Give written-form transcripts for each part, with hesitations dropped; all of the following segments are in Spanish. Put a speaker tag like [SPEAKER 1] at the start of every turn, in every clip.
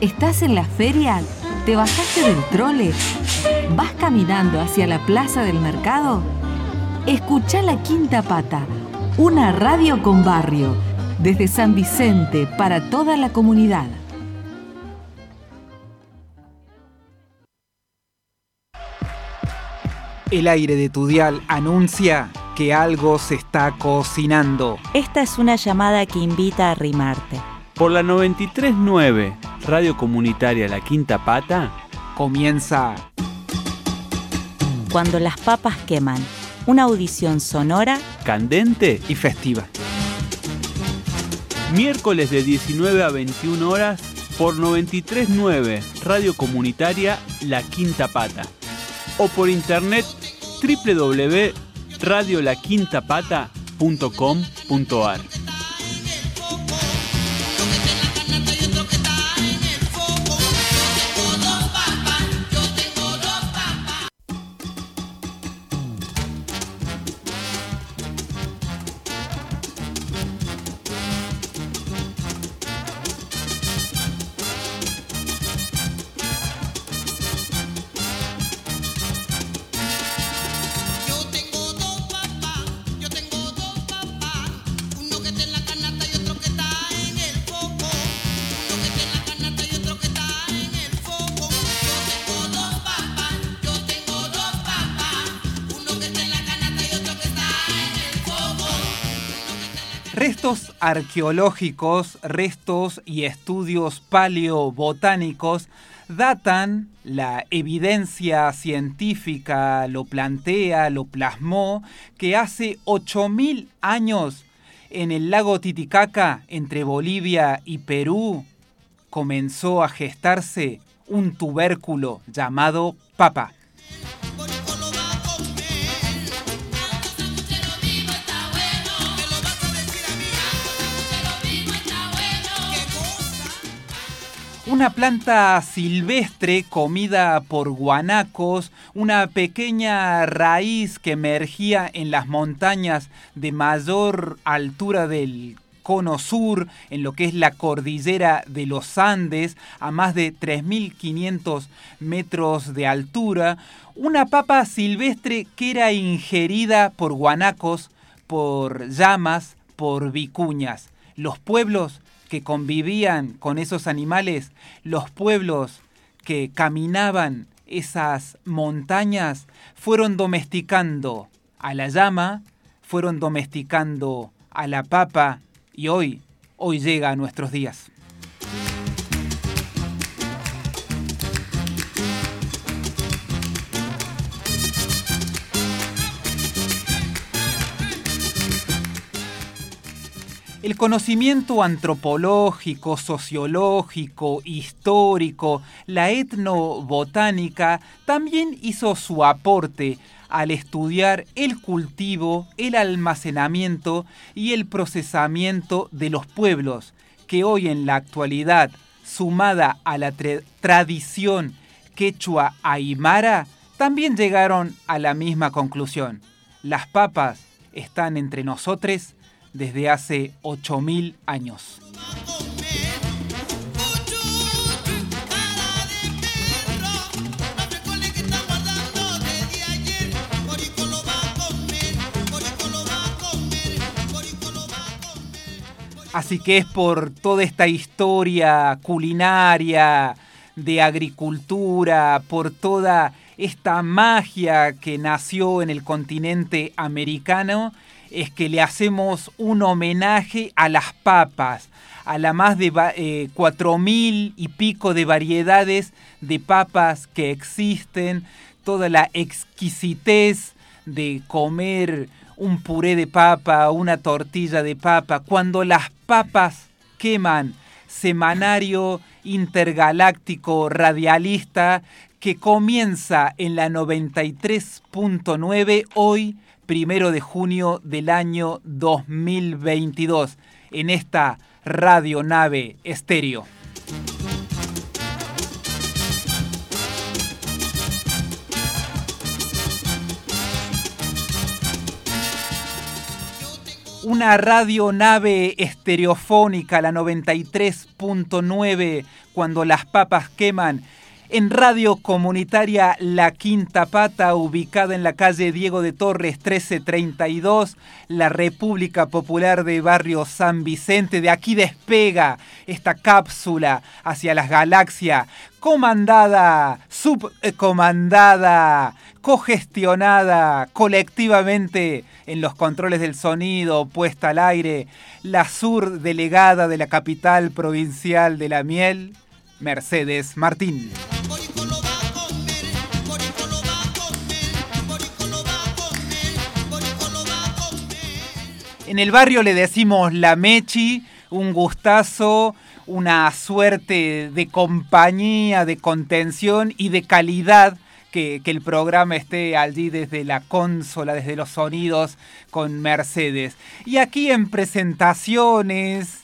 [SPEAKER 1] ¿Estás en la feria? ¿Te bajaste del trole? ¿Vas caminando hacia la plaza del mercado? Escuchá La Quinta Pata, una radio con barrio, desde San Vicente para toda la comunidad.
[SPEAKER 2] El aire de tu dial anuncia que algo se está cocinando.
[SPEAKER 3] Esta es una llamada que invita a arrimarte.
[SPEAKER 4] Por la 93.9, Radio Comunitaria La Quinta Pata,
[SPEAKER 2] comienza
[SPEAKER 3] Cuando las papas queman, una audición sonora,
[SPEAKER 4] candente
[SPEAKER 2] y festiva.
[SPEAKER 4] Miércoles de 19 a 21 horas por 93.9, Radio Comunitaria La Quinta Pata. O por internet www.radiolaquintapata.com.ar.
[SPEAKER 2] Restos arqueológicos, restos y estudios paleobotánicos datan, la evidencia científica lo plantea, lo plasmó, que hace 8.000 años en el lago Titicaca, entre Bolivia y Perú, comenzó a gestarse un tubérculo llamado papa. Una planta silvestre comida por guanacos, una pequeña raíz que emergía en las montañas de mayor altura del cono sur, en lo que es la cordillera de los Andes, a más de 3.500 metros de altura. Una papa silvestre que era ingerida por guanacos, por llamas, por vicuñas. Los pueblos que convivían con esos animales, los pueblos que caminaban esas montañas, fueron domesticando a la llama, fueron domesticando a la papa y hoy llega a nuestros días. El conocimiento antropológico, sociológico, histórico, la etnobotánica también hizo su aporte al estudiar el cultivo, el almacenamiento y el procesamiento de los pueblos, que hoy en la actualidad, sumada a la tradición quechua aymara, también llegaron a la misma conclusión. Las papas están entre nosotros desde hace 8.000 años. Así que es por toda esta historia culinaria, de agricultura, por toda esta magia que nació en el continente americano, es que le hacemos un homenaje a las papas, a la más de 4.000 y pico de variedades de papas que existen, toda la exquisitez de comer un puré de papa, una tortilla de papa, cuando las papas queman, semanario intergaláctico radialista que comienza en la 93.9 hoy, 1 de junio del año 2022, en esta radionave estéreo. Una radionave estereofónica, la 93.9, cuando las papas queman, en Radio Comunitaria La Quinta Pata, ubicada en la calle Diego de Torres 1332, la República Popular de Barrio San Vicente. De aquí despega esta cápsula hacia las galaxias, comandada, subcomandada, cogestionada colectivamente en los controles del sonido, puesta al aire, la surdelegada de la capital provincial de la miel, Mercedes Martín. En el barrio le decimos la Mechi, un gustazo, una suerte de compañía, de contención y de calidad que el programa esté allí desde la consola, desde los sonidos con Mercedes. Y aquí en presentaciones,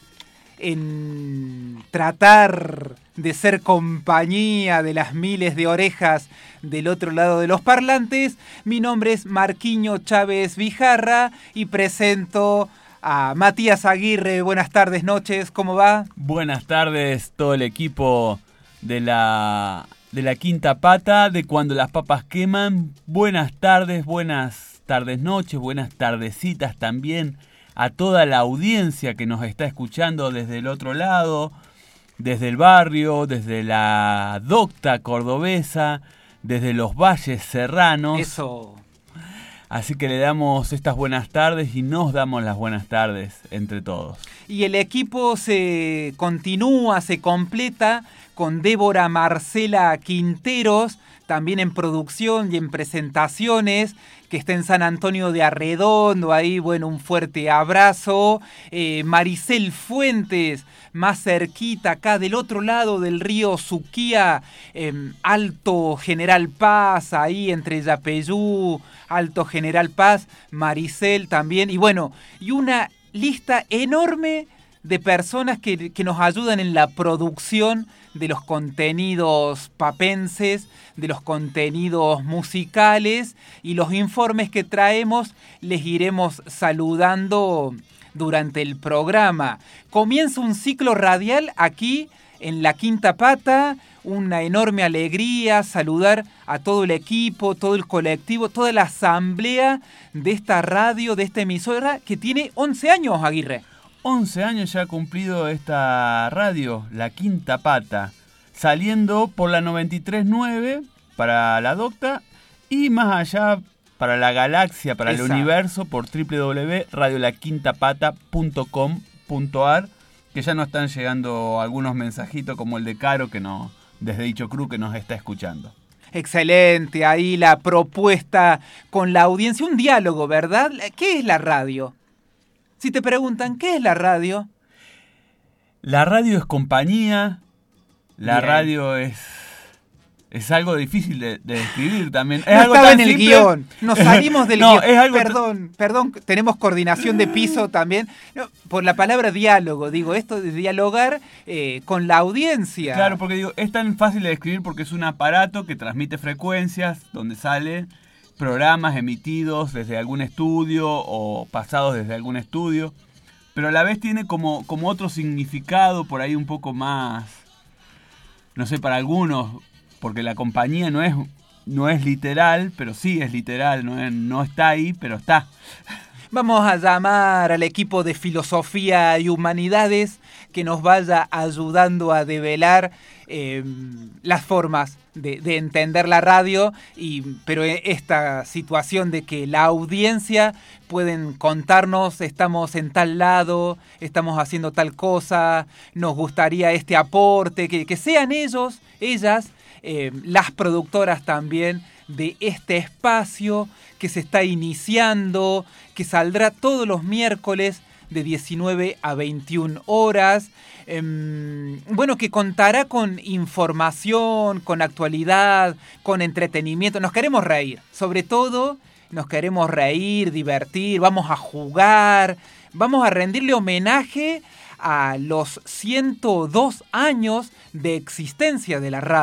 [SPEAKER 2] en tratar de ser compañía de las miles de orejas del otro lado de los parlantes, mi nombre es Marquiño Chávez Vijarra y presento a Matías Aguirre. Buenas tardes, noches, ¿cómo va?
[SPEAKER 4] Buenas tardes, todo el equipo de la Quinta Pata, de Cuando las Papas Queman. Buenas tardes, noches, buenas tardecitas también a toda la audiencia que nos está escuchando desde el otro lado, desde el barrio, desde la docta cordobesa, desde los valles serranos.
[SPEAKER 2] Eso.
[SPEAKER 4] Así que le damos estas buenas tardes y nos damos las buenas tardes entre todos.
[SPEAKER 2] Y el equipo se continúa, se completa con Débora Marcela Quinteros, también en producción y en presentaciones, que está en San Antonio de Arredondo, ahí, bueno, un fuerte abrazo. Maricel Fuentes, más cerquita, acá del otro lado del río Suquía, Alto General Paz, ahí entre Yapeyú, Alto General Paz, Maricel también, y bueno, y una lista enorme de personas que nos ayudan en la producción de los contenidos papenses, de los contenidos musicales, y los informes que traemos les iremos saludando durante el programa. Comienza un ciclo radial aquí en La Quinta Pata, una enorme alegría saludar a todo el equipo, todo el colectivo, toda la asamblea de esta radio, de esta emisora que tiene 11 años, Aguirre.
[SPEAKER 4] 11 años ya ha cumplido esta radio, La Quinta Pata, saliendo por la 93.9 para la docta y más allá para la galaxia, para el universo, por www.radiolaquintapata.com.ar, que ya nos están llegando algunos mensajitos como el de Caro, desde Dicho Cruz, que nos está escuchando.
[SPEAKER 2] Excelente, ahí la propuesta con la audiencia, un diálogo, ¿verdad? ¿Qué es la radio? Si te preguntan, ¿qué es la radio?
[SPEAKER 4] La radio es compañía, la
[SPEAKER 2] Bien.
[SPEAKER 4] radio es algo difícil de describir también.
[SPEAKER 2] No
[SPEAKER 4] algo
[SPEAKER 2] estaba
[SPEAKER 4] tan
[SPEAKER 2] en el
[SPEAKER 4] simple.
[SPEAKER 2] guión, nos salimos del
[SPEAKER 4] No,
[SPEAKER 2] guión.
[SPEAKER 4] es algo
[SPEAKER 2] Perdón, tenemos coordinación de piso también. No, por la palabra diálogo, digo, esto de dialogar con la audiencia.
[SPEAKER 4] Claro, porque digo, es tan fácil de describir porque es un aparato que transmite frecuencias, donde sale programas emitidos desde algún estudio o pasados desde algún estudio, pero a la vez tiene como otro significado por ahí un poco más, no sé, para algunos, porque la compañía no es literal, pero sí es literal, no está ahí, pero está.
[SPEAKER 2] Vamos a llamar al equipo de Filosofía y Humanidades que nos vaya ayudando a develar las formas de entender la radio, pero esta situación de que la audiencia pueden contarnos, estamos en tal lado, estamos haciendo tal cosa, nos gustaría este aporte, que sean ellos, ellas, las productoras también de este espacio que se está iniciando, que saldrá todos los miércoles de 19 a 21 horas. Bueno, que contará con información, con actualidad, con entretenimiento. Nos queremos reír, sobre todo nos queremos reír, divertir, vamos a jugar, vamos a rendirle homenaje a los 102 años de existencia de la radio.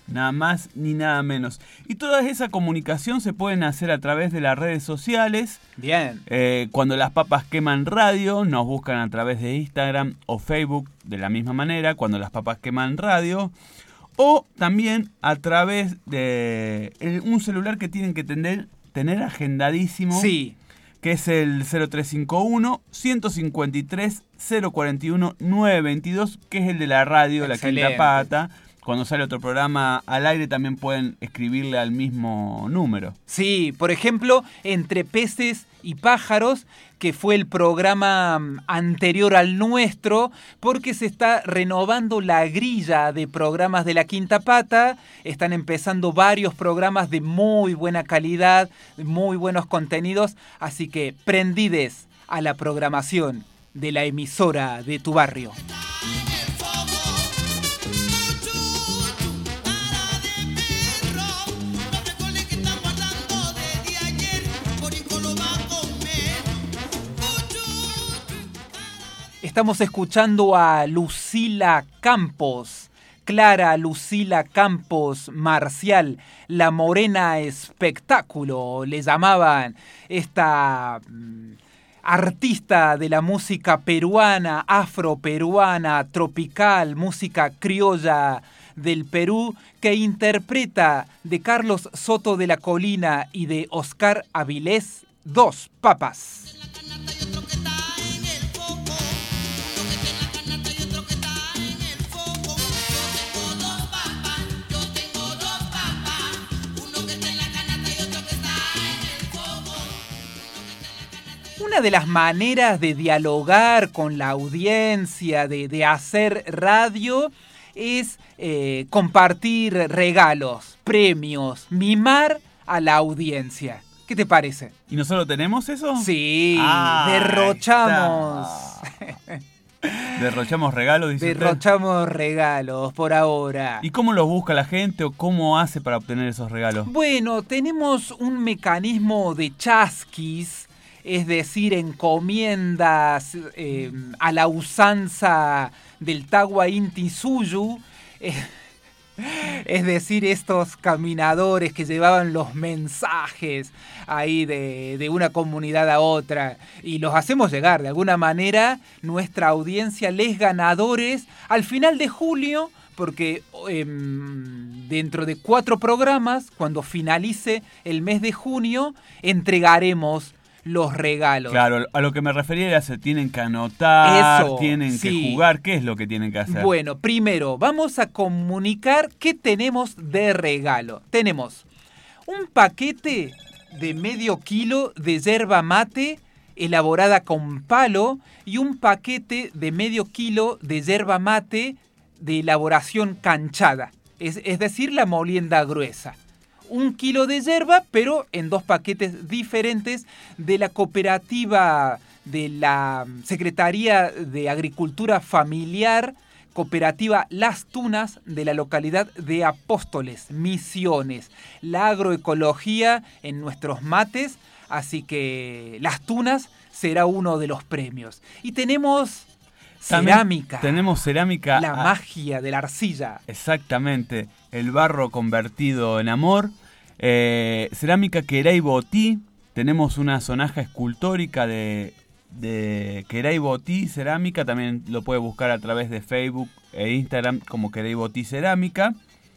[SPEAKER 4] Nada más ni nada menos. Y toda esa comunicación se pueden hacer a través de las redes sociales.
[SPEAKER 2] Bien.
[SPEAKER 4] Cuando las papas queman radio, nos buscan a través de Instagram o Facebook de la misma manera, cuando las papas queman radio. O también a través de un celular que tienen que tener agendadísimo.
[SPEAKER 2] Sí.
[SPEAKER 4] Que es el 0351-153-041-922, que es el de la radio,
[SPEAKER 2] Excelente.
[SPEAKER 4] La Quinta Pata. Cuando sale otro programa al aire también pueden escribirle al mismo número.
[SPEAKER 2] Sí, por ejemplo, Entre Peces y Pájaros, que fue el programa anterior al nuestro, porque se está renovando la grilla de programas de La Quinta Pata. Están empezando varios programas de muy buena calidad, de muy buenos contenidos, así que prendides a la programación de la emisora de tu barrio. Estamos escuchando a Lucila Campos, Clara Lucila Campos Marcial, la morena espectáculo, le llamaban, esta artista de la música peruana, afroperuana, tropical, música criolla del Perú, que interpreta de Carlos Soto de la Colina y de Oscar Avilés, Dos Papas. Una de las maneras de dialogar con la audiencia, de hacer radio, es compartir regalos, premios, mimar a la audiencia. ¿Qué te parece?
[SPEAKER 4] ¿Y nosotros tenemos eso?
[SPEAKER 2] Sí, derrochamos.
[SPEAKER 4] Derrochamos regalos, dice
[SPEAKER 2] Derrochamos regalos por ahora.
[SPEAKER 4] ¿Y cómo los busca la gente o cómo hace para obtener esos regalos?
[SPEAKER 2] Bueno, tenemos un mecanismo de chasquis, es decir, encomiendas a la usanza del Tawa Inti Suyu, es decir, estos caminadores que llevaban los mensajes ahí de una comunidad a otra y los hacemos llegar de alguna manera nuestra audiencia, les ganadores, al final de julio, porque dentro de 4 programas, cuando finalice el mes de junio, entregaremos los regalos.
[SPEAKER 4] Claro, a lo que me refería era se tienen que anotar,
[SPEAKER 2] Eso,
[SPEAKER 4] tienen
[SPEAKER 2] sí.
[SPEAKER 4] que jugar, ¿qué es lo que tienen que hacer?
[SPEAKER 2] Bueno, primero vamos a comunicar qué tenemos de regalo. Tenemos un paquete de medio kilo de yerba mate elaborada con palo y un paquete de medio kilo de yerba mate de elaboración canchada, es decir, la molienda gruesa. 1 kilo de yerba, pero en 2 paquetes diferentes de la cooperativa de la Secretaría de Agricultura Familiar, cooperativa Las Tunas de la localidad de Apóstoles, Misiones. La agroecología en nuestros mates, así que Las Tunas será uno de los premios. Y tenemos cerámica.
[SPEAKER 4] Tenemos cerámica.
[SPEAKER 2] La magia de la arcilla.
[SPEAKER 4] Exactamente, el barro convertido en amor. Cerámica Queray Botí, tenemos una sonaja escultórica de Queray Botí Cerámica, también lo puede buscar a través de Facebook e Instagram como Queray Botí Cerámica.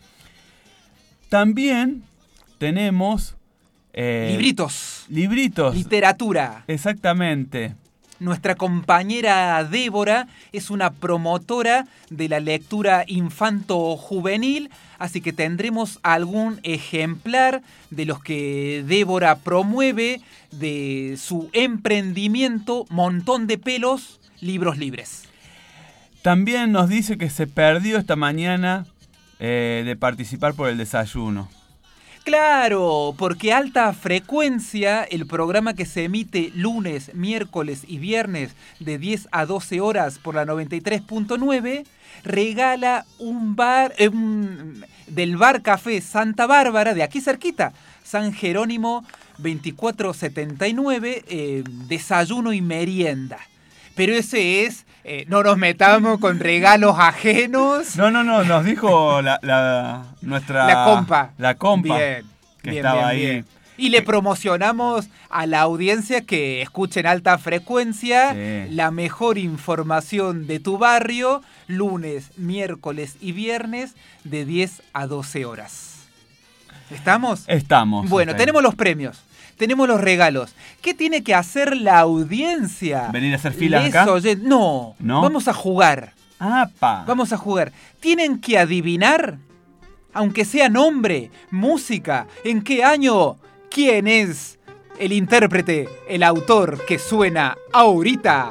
[SPEAKER 4] También tenemos
[SPEAKER 2] libritos, literatura.
[SPEAKER 4] Exactamente.
[SPEAKER 2] Nuestra compañera Débora es una promotora de la lectura infanto-juvenil, así que tendremos algún ejemplar de los que Débora promueve de su emprendimiento Montón de Pelos, Libros Libres.
[SPEAKER 4] También nos dice que se perdió esta mañana de participar por el desayuno.
[SPEAKER 2] Claro, porque Alta Frecuencia, el programa que se emite lunes, miércoles y viernes de 10 a 12 horas por la 93.9, regala un bar del Bar Café Santa Bárbara, de aquí cerquita, San Jerónimo 2479, desayuno y merienda. pero ese es, no nos metamos con regalos ajenos.
[SPEAKER 4] No, nos dijo nuestra...
[SPEAKER 2] La compa.
[SPEAKER 4] Bien, que estaba ahí.
[SPEAKER 2] Bien. Y le promocionamos a la audiencia que escuche en alta frecuencia la mejor información de tu barrio, lunes, miércoles y viernes de 10 a 12 horas. ¿Estamos?
[SPEAKER 4] Estamos.
[SPEAKER 2] Bueno, tenemos los premios, tenemos los regalos. ¿Qué tiene que hacer la audiencia?
[SPEAKER 4] ¿Venir a hacer filas acá?
[SPEAKER 2] No, vamos a jugar.
[SPEAKER 4] ¡Apa!
[SPEAKER 2] Vamos a jugar. Tienen que adivinar, aunque sea nombre, música, en qué año... ¿Quién es el intérprete, el autor que suena ahorita?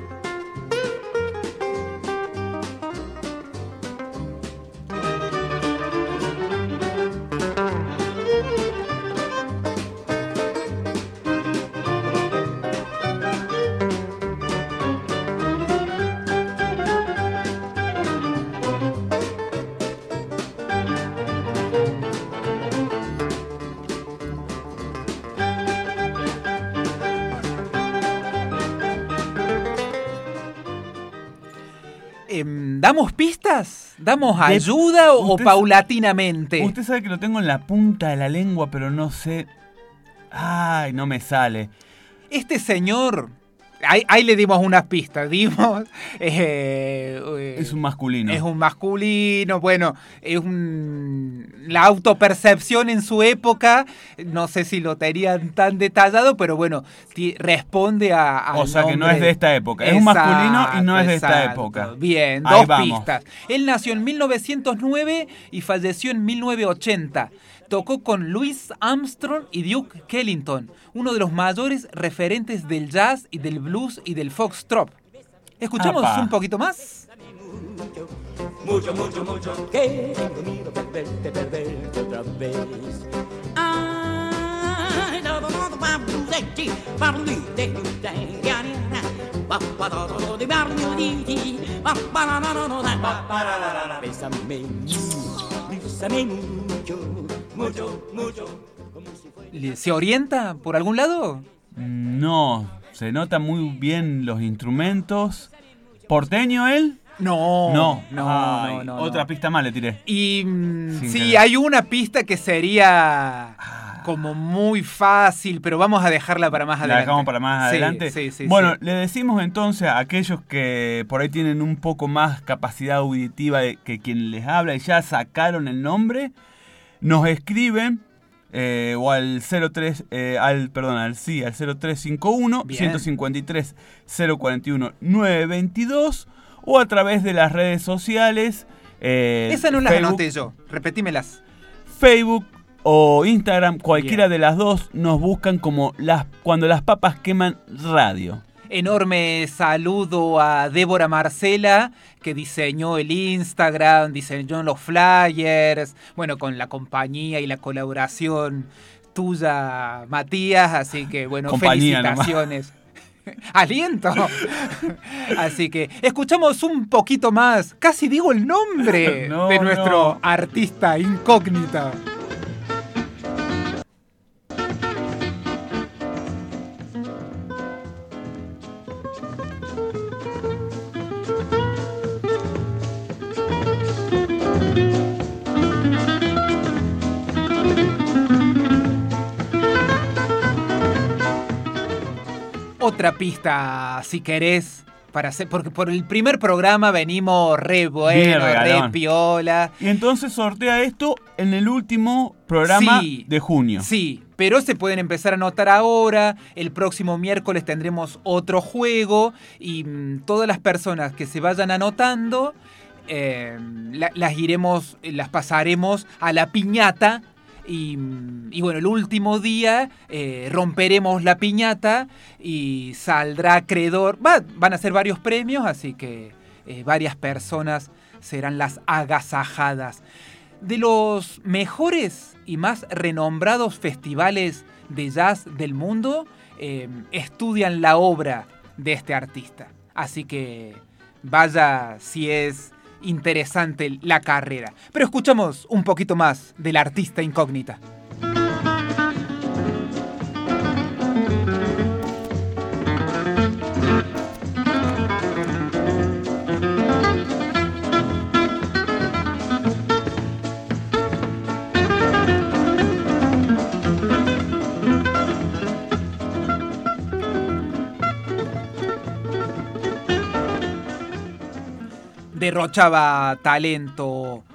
[SPEAKER 2] ¿Damos pistas? ¿Damos ayuda o paulatinamente?
[SPEAKER 4] Usted sabe que lo tengo en la punta de la lengua, pero no sé... Ay, no me sale.
[SPEAKER 2] Este señor... Ahí le dimos unas pistas, dimos...
[SPEAKER 4] es un masculino.
[SPEAKER 2] Es un masculino, bueno, es la autopercepción en su época, no sé si lo tenían tan detallado, pero bueno, responde a
[SPEAKER 4] o sea
[SPEAKER 2] nombre.
[SPEAKER 4] Que no es de esta época, es un masculino y no es de esta época.
[SPEAKER 2] Bien, dos pistas. Él nació en 1909 y falleció en 1980. Tocó con Louis Armstrong y Duke Ellington, uno de los mayores referentes del jazz y del blues y del foxtrot. ¿Escuchamos un poquito más?
[SPEAKER 5] Mucho, mucho, mucho, que tengo miedo de perderte otra vez. Bésame mucho, mucho, mucho.
[SPEAKER 2] ¿Se orienta por algún lado?
[SPEAKER 4] No, se nota muy bien los instrumentos. ¿Porteño él?
[SPEAKER 2] No.
[SPEAKER 4] Otra pista más le tiré.
[SPEAKER 2] Y sí, hay una pista que sería como muy fácil, pero vamos a dejarla para más adelante.
[SPEAKER 4] ¿La dejamos para más adelante?
[SPEAKER 2] Sí.
[SPEAKER 4] Bueno, le decimos entonces a aquellos que por ahí tienen un poco más capacidad auditiva que quien les habla y ya sacaron el nombre, nos escriben o al 0351 153 041 922 o a través de las redes sociales.
[SPEAKER 2] Esa no las anoté yo, repetímelas.
[SPEAKER 4] Facebook o Instagram, cualquiera de las dos, nos buscan como Cuando las Papas Queman Radio.
[SPEAKER 2] Enorme saludo a Débora Marcela, que diseñó el Instagram, diseñó los flyers, bueno, con la compañía y la colaboración tuya, Matías, así que bueno,
[SPEAKER 4] compañía
[SPEAKER 2] felicitaciones. ¡Aliento! Así que escuchamos un poquito más, casi digo el nombre de nuestro artista incógnita. Otra pista, si querés, para hacer, porque por el primer programa venimos re bueno, re piola.
[SPEAKER 4] Y entonces sortea esto en el último programa de junio.
[SPEAKER 2] Sí, pero se pueden empezar a anotar ahora. El próximo miércoles tendremos otro juego y todas las personas que se vayan anotando las pasaremos a la piñata. Y bueno, el último día romperemos la piñata y saldrá acreedor. Van a ser varios premios, así que varias personas serán las agasajadas. De los mejores y más renombrados festivales de jazz del mundo, estudian la obra de este artista. Así que vaya si es interesante la carrera. Pero escuchamos un poquito más del artista incógnita. derrochaba talento,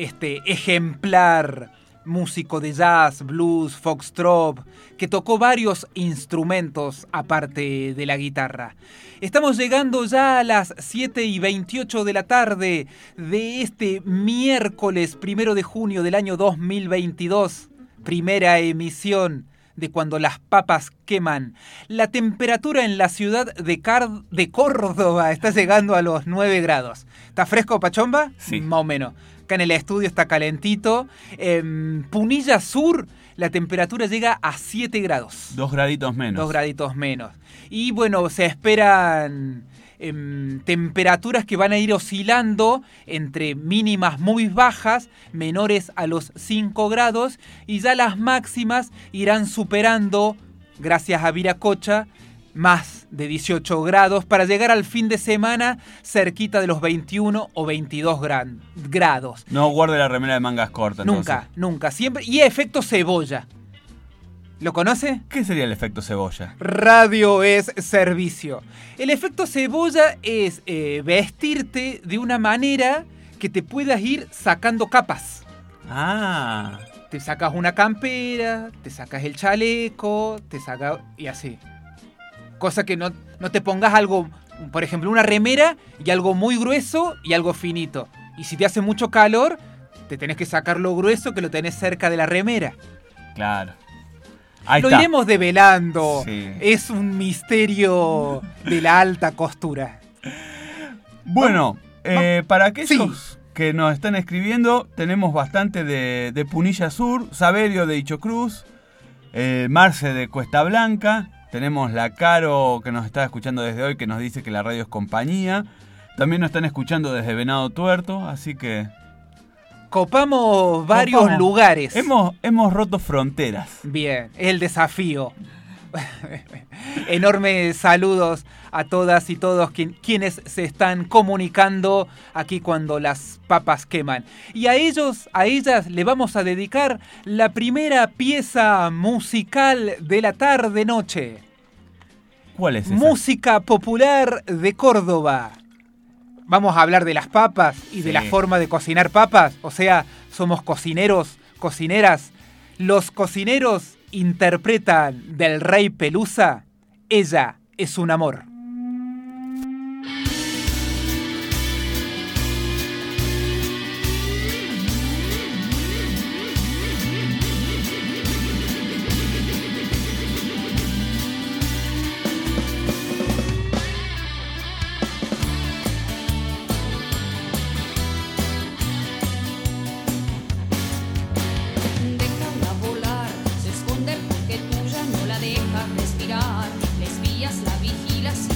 [SPEAKER 2] ejemplar músico de jazz, blues, foxtrot, que tocó varios instrumentos aparte de la guitarra. Estamos llegando ya a las 7:28 de la tarde de este miércoles 1 de junio del año 2022, primera emisión de Cuando las papas queman. La temperatura en la ciudad de Córdoba está llegando a los 9 grados. ¿Está fresco, Pachomba?
[SPEAKER 4] Sí.
[SPEAKER 2] Más o menos. Acá en el estudio está calentito. En Punilla Sur la temperatura llega a 7 grados.
[SPEAKER 4] 2 graditos menos.
[SPEAKER 2] 2 graditos menos. Y bueno, se esperan temperaturas que van a ir oscilando entre mínimas muy bajas, menores a los 5 grados, y ya las máximas irán superando, gracias a Viracocha, más de 18 grados para llegar al fin de semana cerquita de los 21 o 22 grados.
[SPEAKER 4] No guarde la remera de mangas cortas.
[SPEAKER 2] Nunca,
[SPEAKER 4] entonces.
[SPEAKER 2] nunca, siempre. Y efecto cebolla. ¿Lo conoce?
[SPEAKER 4] ¿Qué sería el efecto cebolla?
[SPEAKER 2] Radio es servicio. El efecto cebolla es vestirte de una manera que te puedas ir sacando capas.
[SPEAKER 4] Ah.
[SPEAKER 2] Te sacas una campera, te sacas el chaleco, te sacas... y así. Cosa que no te pongas algo, por ejemplo, una remera y algo muy grueso y algo finito. Y si te hace mucho calor, te tenés que sacar lo grueso que lo tenés cerca de la remera.
[SPEAKER 4] Claro. Ahí
[SPEAKER 2] Lo
[SPEAKER 4] está.
[SPEAKER 2] iremos develando.
[SPEAKER 4] Sí.
[SPEAKER 2] Es un misterio de la alta costura.
[SPEAKER 4] Bueno, para aquellos
[SPEAKER 2] Sí.
[SPEAKER 4] que nos están escribiendo, tenemos bastante de Punilla Sur, Saberio de Ichocruz, Marce de Cuesta Blanca, tenemos la Caro que nos está escuchando desde hoy, que nos dice que la radio es compañía. También nos están escuchando desde Venado Tuerto, así que...
[SPEAKER 2] Copamos varios lugares.
[SPEAKER 4] Hemos roto fronteras.
[SPEAKER 2] Bien, es el desafío. Enormes saludos a todas y todos quienes se están comunicando aquí cuando las papas queman. Y a ellas le vamos a dedicar la primera pieza musical de la tarde-noche.
[SPEAKER 4] ¿Cuál es esa?
[SPEAKER 2] Música popular de Córdoba. Vamos a hablar de las papas y de la forma de cocinar papas. O sea, somos cocineros, cocineras. Los cocineros interpretan del Rey Pelusa, Ella es un amor.
[SPEAKER 6] Respirar, desvías la vigilación.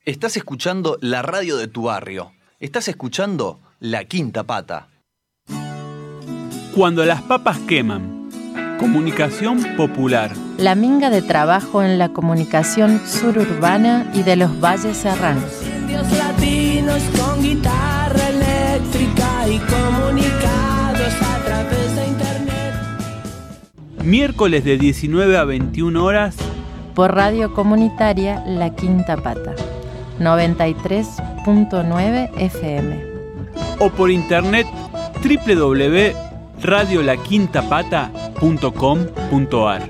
[SPEAKER 6] Estás escuchando la radio de tu barrio. Estás escuchando La Quinta Pata.
[SPEAKER 4] Cuando las papas queman. Comunicación popular.
[SPEAKER 7] La minga de trabajo en la comunicación suburbana y de los valles serranos.
[SPEAKER 8] Indios latinos con guitarra eléctrica y comunicados a través de internet.
[SPEAKER 4] Miércoles de 19 a 21 horas.
[SPEAKER 7] Por radio comunitaria La Quinta Pata. 93.9 FM.
[SPEAKER 4] O por internet www.radiolaquintapata.com.ar.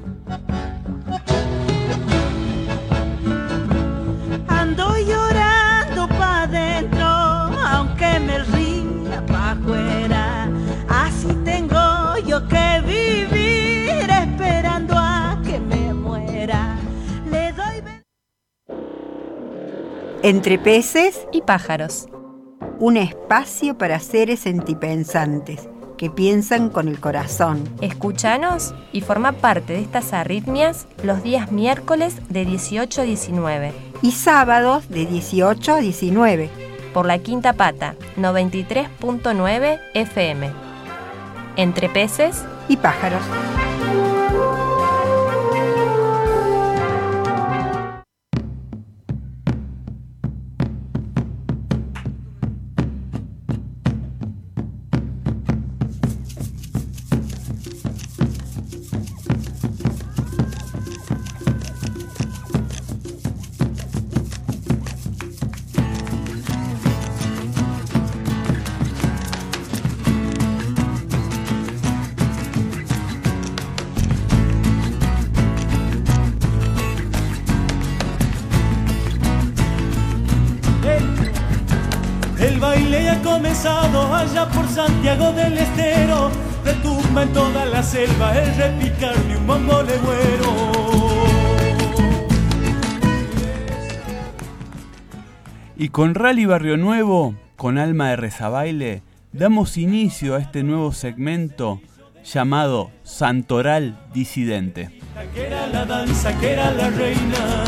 [SPEAKER 9] Ando llorando pa' dentro, aunque me ría pa' afuera. Así tengo yo que vivir esperando a que me muera. Le doy
[SPEAKER 10] Entre peces
[SPEAKER 11] y pájaros.
[SPEAKER 10] Un espacio para seres sentipensantes que piensan con el corazón.
[SPEAKER 11] Escúchanos y forma parte de estas arritmias los días miércoles de 18 a 19
[SPEAKER 10] y sábados de 18 a 19
[SPEAKER 11] por La Quinta Pata 93.9 FM. Entre peces
[SPEAKER 10] y pájaros.
[SPEAKER 12] Allá por Santiago del Estero, retumba en toda la selva el repicar de un bombo legüero.
[SPEAKER 4] Y con Rally Barrio Nuevo, con alma de rezabaile, damos inicio a este nuevo segmento llamado Santoral Disidente.
[SPEAKER 12] Que era la danza, que era la reina.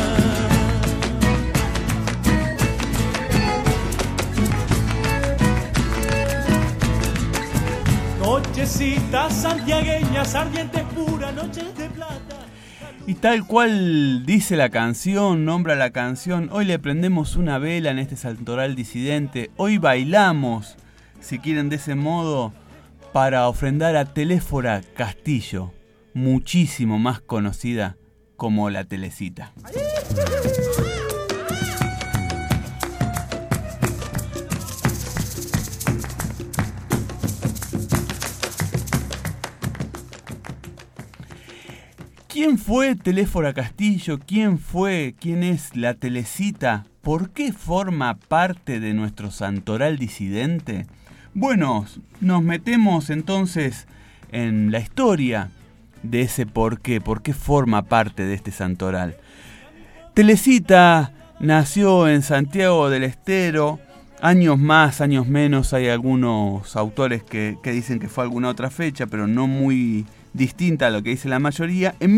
[SPEAKER 12] Nochecitas santiagueñas, ardientes puras, noches de plata.
[SPEAKER 4] Y tal cual dice la canción, nombra la canción, hoy le prendemos una vela en este santoral disidente, hoy bailamos, si quieren de ese modo, para ofrendar a Teléfora Castillo, muchísimo más conocida como la Telecita. ¿Quién fue Teléfora Castillo? ¿Quién es la Telecita? ¿Por qué forma parte de nuestro santoral disidente? Bueno, nos metemos entonces en la historia de ese por qué forma parte de este santoral. Telecita nació en Santiago del Estero, años más, años menos, hay algunos autores que dicen que fue alguna otra fecha, pero no muy distinta a lo que dice la mayoría, en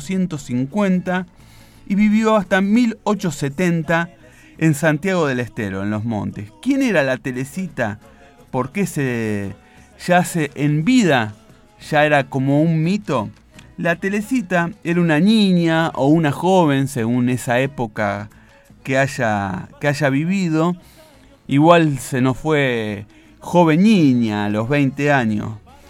[SPEAKER 4] 1850 y vivió hasta 1870 en Santiago del Estero, en los montes. ¿Quién era la Telecita? ¿Por qué se yace en vida? ¿Ya era como un mito? La Telecita era una niña o una joven, según esa época que haya vivido. Igual se nos fue joven niña a los 20 años.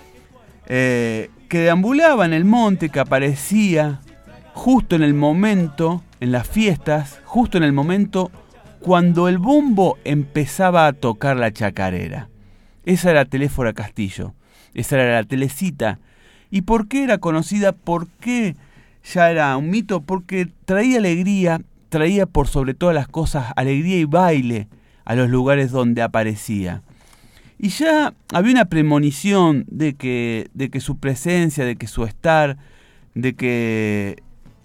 [SPEAKER 4] Que deambulaba en el monte, que aparecía justo en el momento, en las fiestas, justo en el momento cuando el bombo empezaba a tocar la chacarera. Esa era Teléfora Castillo, esa era la Telecita. ¿Y por qué era conocida? ¿Por qué ya era un mito? Porque traía alegría, traía por sobre todas las cosas alegría y baile a los lugares donde aparecía. Y ya había una premonición de que su presencia, de que su estar, de que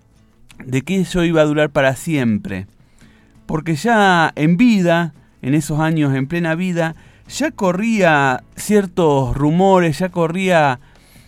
[SPEAKER 4] eso iba a durar para siempre. Porque ya en vida, en esos años en plena vida, ya corría ciertos rumores, ya corría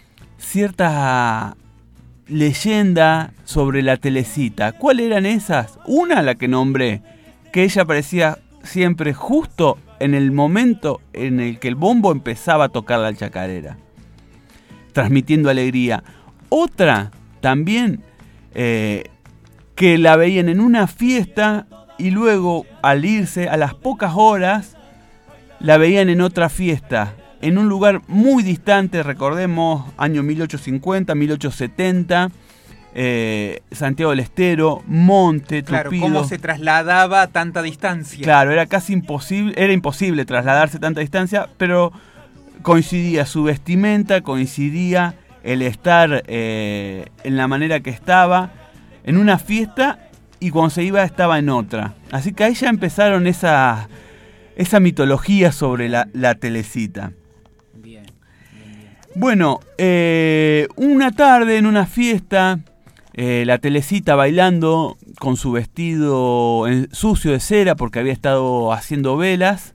[SPEAKER 4] cierta leyenda sobre la Telecita. ¿Cuáles eran esas? Una, la que nombré, que ella aparecía siempre justo en el momento en el que el bombo empezaba a tocar la chacarera, transmitiendo alegría. Otra también que la veían en una fiesta y luego al irse a las pocas horas la veían en otra fiesta, en un lugar muy distante, recordemos, año 1850, 1870, Santiago del Estero, Monte,
[SPEAKER 2] Claro,
[SPEAKER 4] Tupido.
[SPEAKER 2] cómo se trasladaba a tanta distancia.
[SPEAKER 4] Claro, era casi imposible, era imposible trasladarse a tanta distancia, pero coincidía su vestimenta, coincidía el estar en la manera que estaba, en una fiesta, y cuando se iba estaba en otra. Así que ahí ya empezaron esa mitología sobre la Telecita.
[SPEAKER 2] Bien.
[SPEAKER 4] Bueno, una tarde en una fiesta, la Telecita bailando con su vestido sucio de cera porque había estado haciendo velas,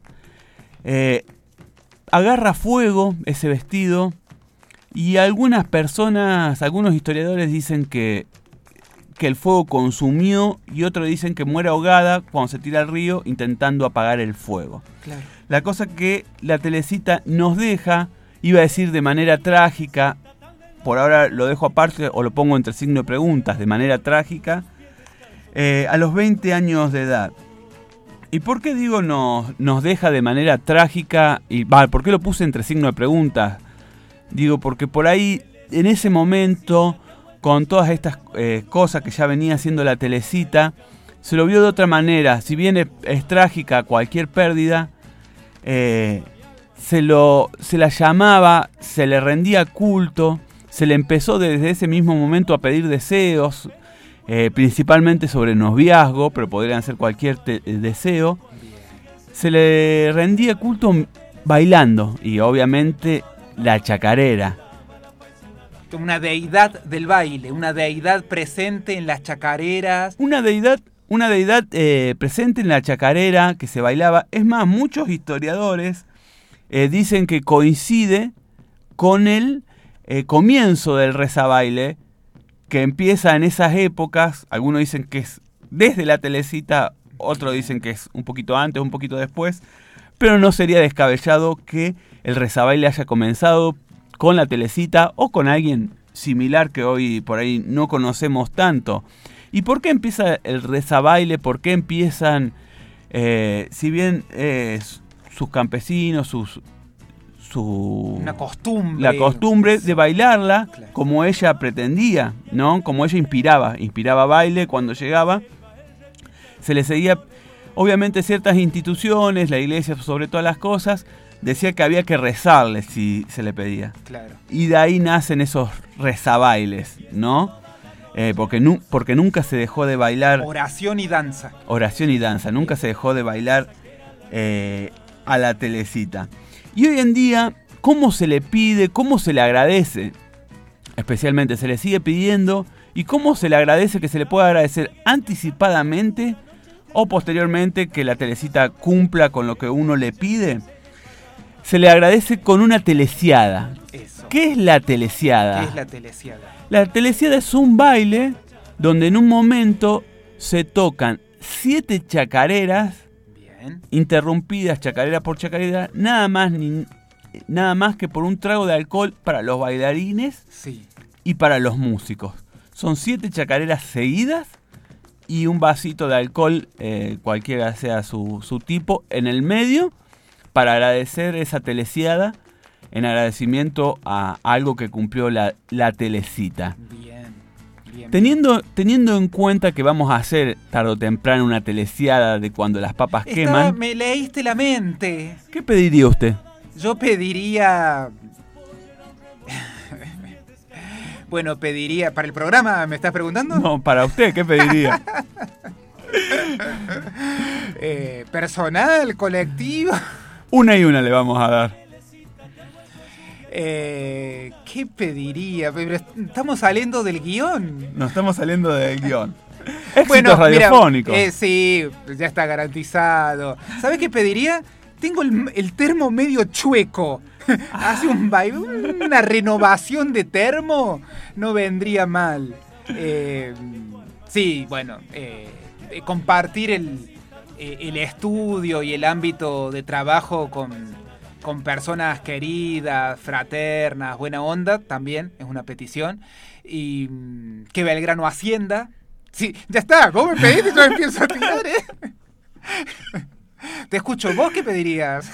[SPEAKER 4] agarra fuego ese vestido y algunas personas, algunos historiadores dicen que el fuego consumió y otros dicen que muere ahogada cuando se tira al río intentando apagar el fuego.
[SPEAKER 2] Claro.
[SPEAKER 4] La cosa que la Telecita nos deja, iba a decir de manera trágica, por ahora lo dejo aparte o lo pongo entre signo de preguntas, de manera trágica, a los 20 años de edad. ¿Y por qué digo nos deja de manera trágica? ¿Por qué lo puse entre signo de preguntas? Digo, porque por ahí, en ese momento, con todas estas cosas que ya venía haciendo la Telecita, se lo vio de otra manera. Si bien es trágica cualquier pérdida, se la llamaba, se le rendía culto, se le empezó desde ese mismo momento a pedir deseos, principalmente sobre noviazgo, pero podrían ser cualquier deseo. Se le rendía culto bailando y obviamente la chacarera.
[SPEAKER 2] Una deidad del baile, una deidad presente en las chacareras.
[SPEAKER 4] Una deidad presente en la chacarera que se bailaba. Es más, muchos historiadores dicen que coincide con el comienzo del rezabaile, que empieza en esas épocas. Algunos dicen que es desde la Telecita, otros dicen que es un poquito antes, un poquito después, pero no sería descabellado que el rezabaile haya comenzado con la Telecita o con alguien similar que hoy por ahí no conocemos tanto. ¿Y por qué empieza el rezabaile? ¿Por qué empiezan, si bien sus campesinos,
[SPEAKER 2] una costumbre.
[SPEAKER 4] La costumbre de bailarla, claro, como ella pretendía, ¿no? Como ella inspiraba baile cuando llegaba. Se le seguía, obviamente, ciertas instituciones, la iglesia sobre todas las cosas, decía que había que rezarle si se le pedía.
[SPEAKER 2] Claro.
[SPEAKER 4] Y de ahí nacen esos rezabailes, ¿no? Porque nunca se dejó de bailar.
[SPEAKER 2] Oración y danza.
[SPEAKER 4] Nunca se dejó de bailar a la Telecita. Y hoy en día, ¿cómo se le pide? ¿Cómo se le agradece? Especialmente se le sigue pidiendo. ¿Y cómo se le agradece? Que se le pueda agradecer anticipadamente o posteriormente que la Telecita cumpla con lo que uno le pide. Se le agradece con una teleciada.
[SPEAKER 2] Eso.
[SPEAKER 4] ¿Qué es la teleciada?
[SPEAKER 2] ¿Qué es la teleciada?
[SPEAKER 4] La teleciada es un baile donde en un momento se tocan 7 chacareras, bien, interrumpidas chacarera por chacarera, nada más que por un trago de alcohol para los bailarines, sí, y para los músicos. Son 7 chacareras seguidas y un vasito de alcohol, cualquiera sea su tipo, en el medio, para agradecer esa teleciada, en agradecimiento a algo que cumplió la Telecita.
[SPEAKER 2] Bien.
[SPEAKER 4] Teniendo en cuenta que vamos a hacer tarde o temprano una teleciada de cuando las papas queman.
[SPEAKER 2] Me leíste la mente.
[SPEAKER 4] ¿Qué pediría usted?
[SPEAKER 2] Yo pediría... Bueno, pediría... ¿Para el programa me estás preguntando?
[SPEAKER 4] No, para usted, ¿qué pediría?
[SPEAKER 2] Personal, colectivo.
[SPEAKER 4] Una y una le vamos a dar.
[SPEAKER 2] ¿Qué pediría? Pero estamos saliendo del guión.
[SPEAKER 4] No estamos saliendo del guión. Éxitos radiofónicos.
[SPEAKER 2] Mira, sí, ya está garantizado. ¿Sabes qué pediría? Tengo el termo medio chueco. Hace una renovación de termo. No vendría mal. Sí, bueno, compartir el estudio y el ámbito de trabajo con personas queridas, fraternas, buena onda, también es una petición. Y que Belgrano ascienda. Sí, ya está, vos me pedís y yo empiezo a tirar, Te escucho, ¿vos qué pedirías?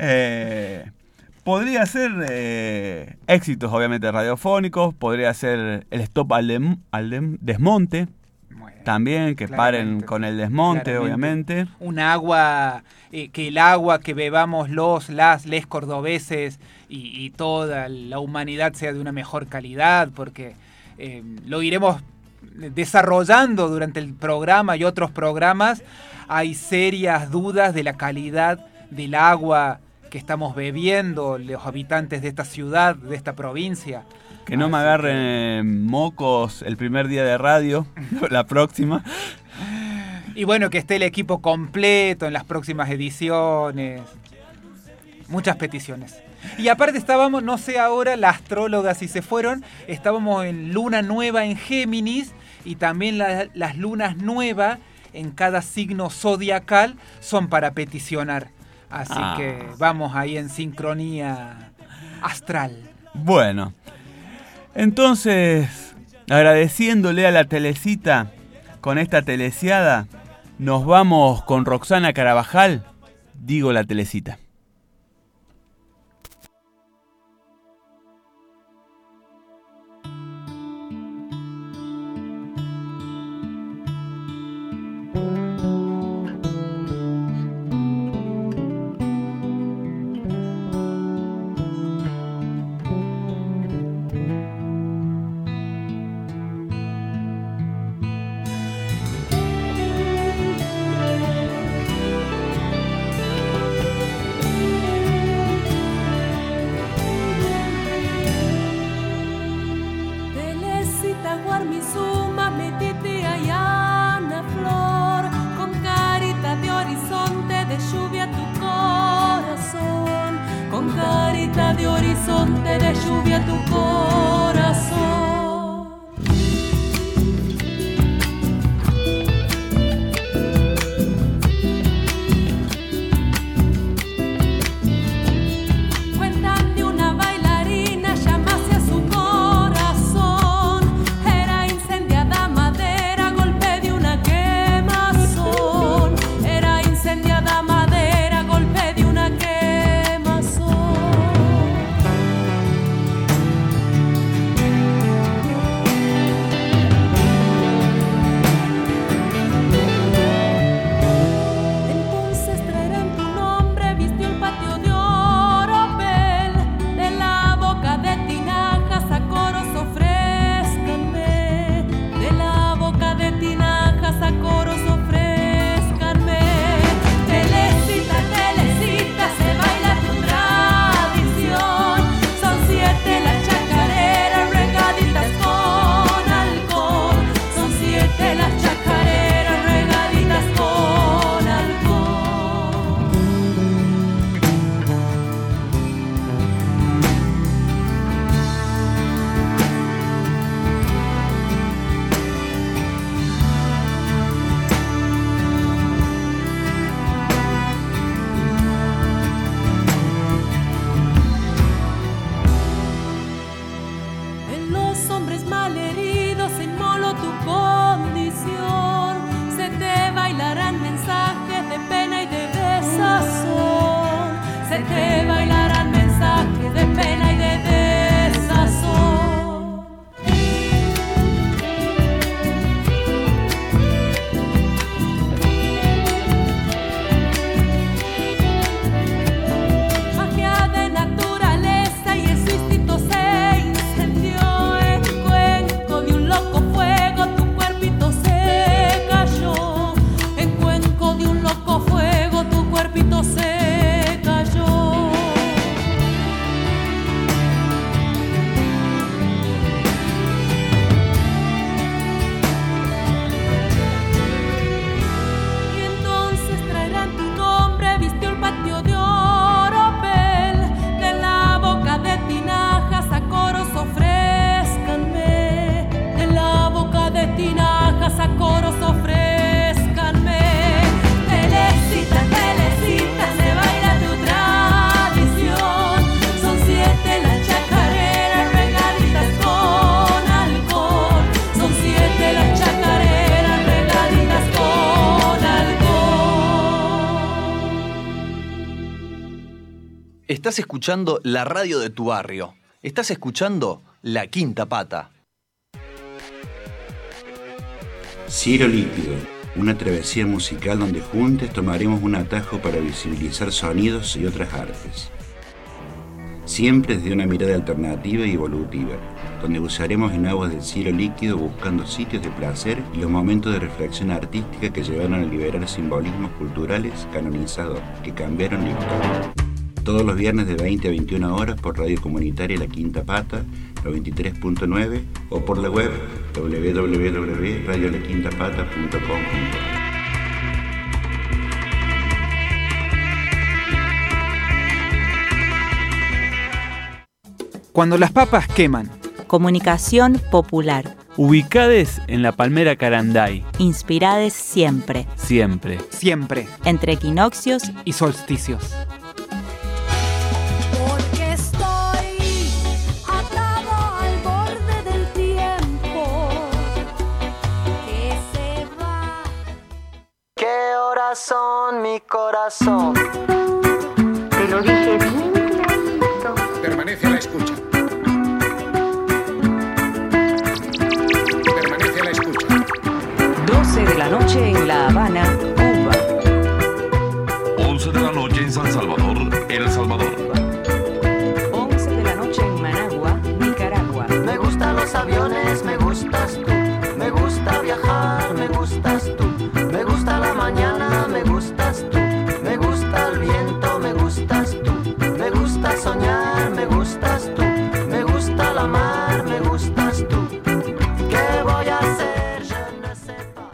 [SPEAKER 4] Podría ser éxitos, obviamente, radiofónicos. Podría ser el stop al desmonte. También, que paren con el desmonte, obviamente.
[SPEAKER 2] Un agua, que el agua que bebamos les cordobeses y toda la humanidad sea de una mejor calidad, porque lo iremos desarrollando durante el programa y otros programas. Hay serias dudas de la calidad del agua que estamos bebiendo los habitantes de esta ciudad, de esta provincia.
[SPEAKER 4] Que no me agarren mocos el primer día de radio, la próxima.
[SPEAKER 2] Y bueno, que esté el equipo completo en las próximas ediciones. Muchas peticiones. Y aparte estábamos, no sé ahora, la astróloga si se fueron, estábamos en luna nueva en Géminis y también las lunas nuevas en cada signo zodiacal son para peticionar. Así que vamos ahí en sincronía astral.
[SPEAKER 4] Bueno, entonces, agradeciéndole a la Telecita con esta teleciada, nos vamos con Roxana Carabajal, digo la Telecita.
[SPEAKER 6] Estás escuchando la radio de tu barrio. Estás escuchando La Quinta Pata.
[SPEAKER 13] Cielo líquido, una travesía musical donde juntos tomaremos un atajo para visibilizar sonidos y otras artes. Siempre desde una mirada alternativa y evolutiva, donde usaremos en aguas del cielo líquido buscando sitios de placer y los momentos de reflexión artística que llevaron a liberar simbolismos culturales canonizados que cambiaron la historia. Todos los viernes de 20 a 21 horas por Radio Comunitaria La Quinta Pata, 93.9 o por la web www.radiolaquintapata.com.
[SPEAKER 2] Cuando las papas queman.
[SPEAKER 3] Comunicación popular.
[SPEAKER 4] Ubicades en la Palmera Caranday.
[SPEAKER 3] Inspirades siempre.
[SPEAKER 4] Siempre.
[SPEAKER 2] Siempre.
[SPEAKER 3] Entre equinoccios
[SPEAKER 2] y solsticios.
[SPEAKER 14] Porque estoy atado al borde del tiempo que se va.
[SPEAKER 15] ¿Qué horas son, mi corazón?
[SPEAKER 16] Te lo dije bien clarito.
[SPEAKER 17] Permanece a la escucha. Permanece a la escucha.
[SPEAKER 1] 12 de la noche en La Habana, Cuba.
[SPEAKER 18] 11 de la noche en San Salvador, El Salvador.
[SPEAKER 1] 11 de la noche en Managua, Nicaragua.
[SPEAKER 15] Me gustan los aviones, me gustas tú. Me gusta viajar, me gustas tú. Me gusta la mañana, me gustas tú. Me gusta el viento, me gustas tú. Me gusta soñar, me gustas tú. Me gusta la mar, me gustas tú. ¿Qué voy a hacer? Je ne sais pas.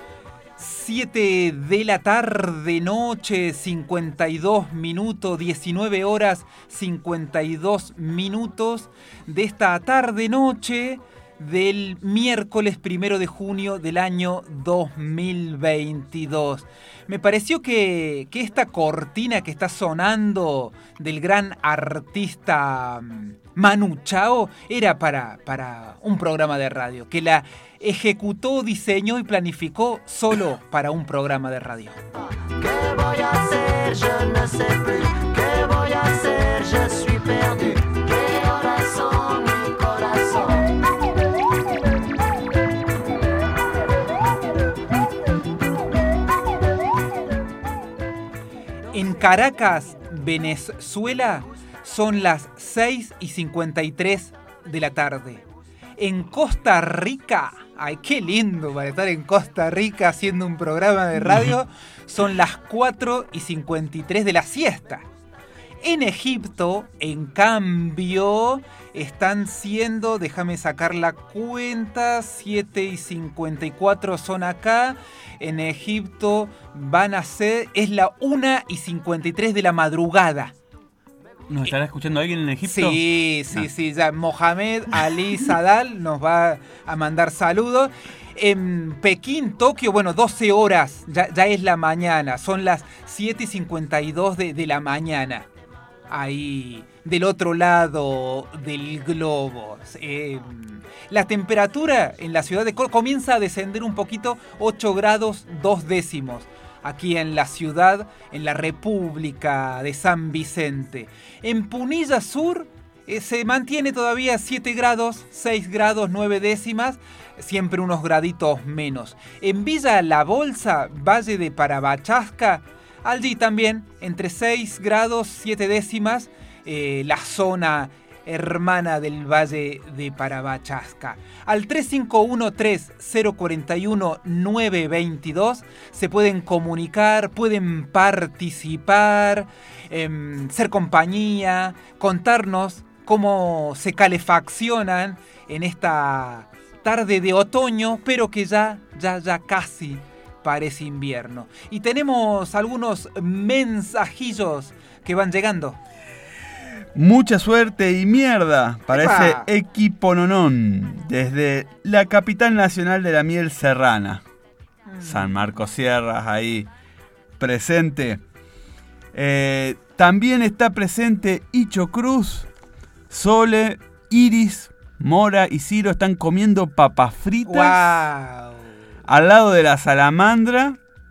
[SPEAKER 2] 7 de la tarde, noche, 52 minutos, 19 horas, 52 minutos de esta tarde-noche del miércoles 1 de junio del año 2022. Me pareció que esta cortina que está sonando del gran artista Manu Chao era para un programa de radio, que la ejecutó, diseñó y planificó solo para un programa de radio.
[SPEAKER 15] ¿Qué voy a hacer? Je ne sais plus. ¿Qué voy a hacer? Je suis perdu. ¿Qué horas son, mi corazón?
[SPEAKER 2] En Caracas, Venezuela, son las 6:53 de la tarde. En Costa Rica, ay, qué lindo para estar en Costa Rica haciendo un programa de radio, son las 4:53 de la siesta. En Egipto, en cambio, están siendo, déjame sacar la cuenta, 7:54 son acá. En Egipto van a ser, es la 1:53 de la madrugada.
[SPEAKER 4] ¿Nos estará escuchando alguien en Egipto?
[SPEAKER 2] Sí, ya Mohamed Ali Sadal nos va a mandar saludos. En Pekín, Tokio, bueno, 12 horas, ya es la mañana, son las 7:52 de la mañana. Ahí, del otro lado del globo. La temperatura en la ciudad de Córdoba comienza a descender un poquito, 8 grados 2 décimos. Aquí en la ciudad, en la República de San Vicente. En Punilla Sur se mantiene todavía 7 grados, 6 grados 9 décimas, siempre unos graditos menos. En Villa La Bolsa, Valle de Parabachasca, allí también entre 6 grados 7 décimas, la zona hermana del Valle de Parabachasca. Al 3513-041-922 se pueden comunicar, pueden participar, ser compañía, contarnos cómo se calefaccionan en esta tarde de otoño, pero que ya casi parece invierno. Y tenemos algunos mensajillos que van llegando.
[SPEAKER 4] Mucha suerte y mierda para ese equipo nonón desde la capital nacional de la miel serrana. San Marcos Sierras ahí presente. También está presente Icho Cruz, Sole, Iris, Mora y Ciro están comiendo papas fritas.
[SPEAKER 2] ¡Wow!
[SPEAKER 4] Al lado de la salamandra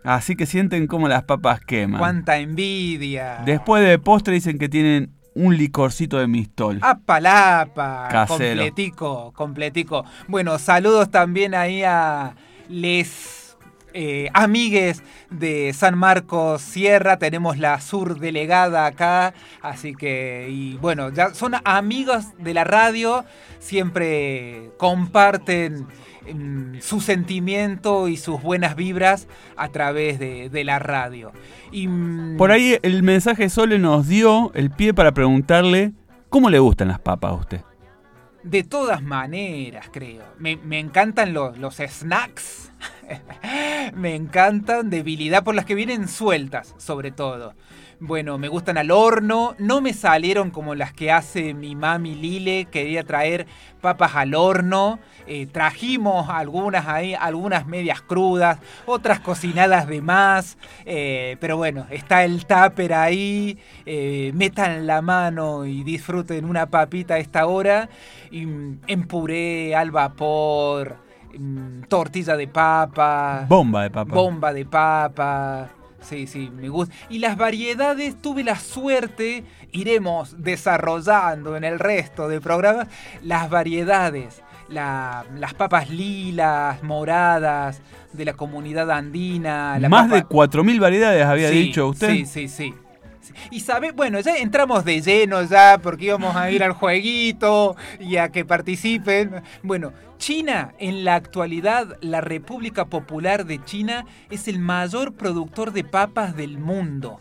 [SPEAKER 4] Así que sienten como las papas queman.
[SPEAKER 2] ¡Cuánta envidia!
[SPEAKER 4] Después de postre dicen que tienen un licorcito de Mistol.
[SPEAKER 2] ¡Apalapa!
[SPEAKER 4] Casero.
[SPEAKER 2] Completico. Bueno, saludos también ahí a les amigues de San Marcos Sierra. Tenemos la surdelegada acá, así que, y bueno, ya son amigos de la radio, siempre comparten su sentimiento y sus buenas vibras a través de la radio. Y
[SPEAKER 4] por ahí el mensaje Sole nos dio el pie para preguntarle cómo le gustan las papas a usted.
[SPEAKER 2] De todas maneras, creo. Me encantan los snacks. Me encantan, debilidad por las que vienen sueltas, sobre todo. Bueno, me gustan al horno. No me salieron como las que hace mi mami Lile. Quería traer papas al horno. Trajimos algunas ahí, algunas medias crudas, otras cocinadas de más. Pero bueno, está el tupper ahí. Metan la mano y disfruten una papita a esta hora. Y, en puré, al vapor, tortilla de papa.
[SPEAKER 4] Bomba de papa.
[SPEAKER 2] Bomba de papa. Sí, me gusta. Y las variedades, tuve la suerte, iremos desarrollando en el resto de programas, las variedades. Las papas lilas, moradas, de la comunidad andina.
[SPEAKER 4] Más de 4.000 variedades había dicho usted.
[SPEAKER 2] Sí. Y sabe, bueno, ya entramos de lleno ya porque íbamos a ir al jueguito y a que participen. Bueno, China, en la actualidad, la República Popular de China es el mayor productor de papas del mundo.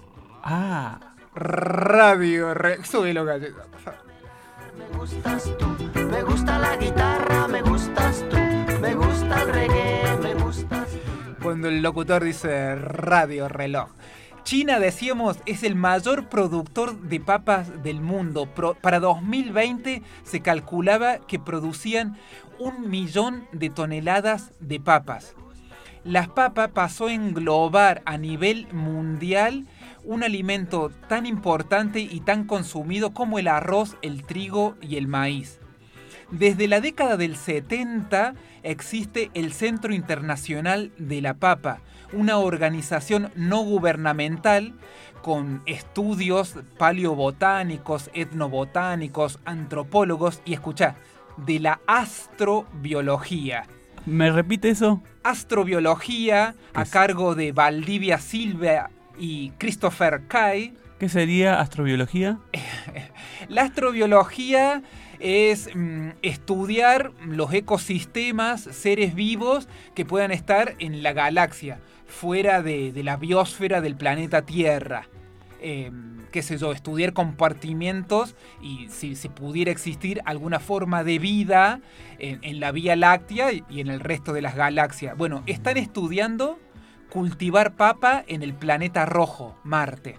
[SPEAKER 2] Súbelo, galleta.
[SPEAKER 15] Me gustas tú, me gusta la guitarra, me gustas tú, me gusta el reggae, me gustas tú.
[SPEAKER 2] Cuando el locutor dice radio reloj. China, decíamos, es el mayor productor de papas del mundo. Para 2020 se calculaba que producían 1 millón de toneladas de papas. La papa pasó a englobar a nivel mundial un alimento tan importante y tan consumido como el arroz, el trigo y el maíz. Desde la década del 70 existe el Centro Internacional de la Papa, una organización no gubernamental con estudios paleobotánicos, etnobotánicos, antropólogos y, escuchá, de la astrobiología.
[SPEAKER 4] ¿Me repite eso?
[SPEAKER 2] Astrobiología a cargo de Valdivia Silva y Christopher Kay.
[SPEAKER 4] ¿Qué sería astrobiología?
[SPEAKER 2] La astrobiología es estudiar los ecosistemas, seres vivos que puedan estar en la galaxia, fuera de la biosfera del planeta Tierra. Qué sé yo, estudiar compartimientos y si pudiera existir alguna forma de vida en la Vía Láctea y en el resto de las galaxias. Bueno, están estudiando cultivar papa en el planeta rojo, Marte.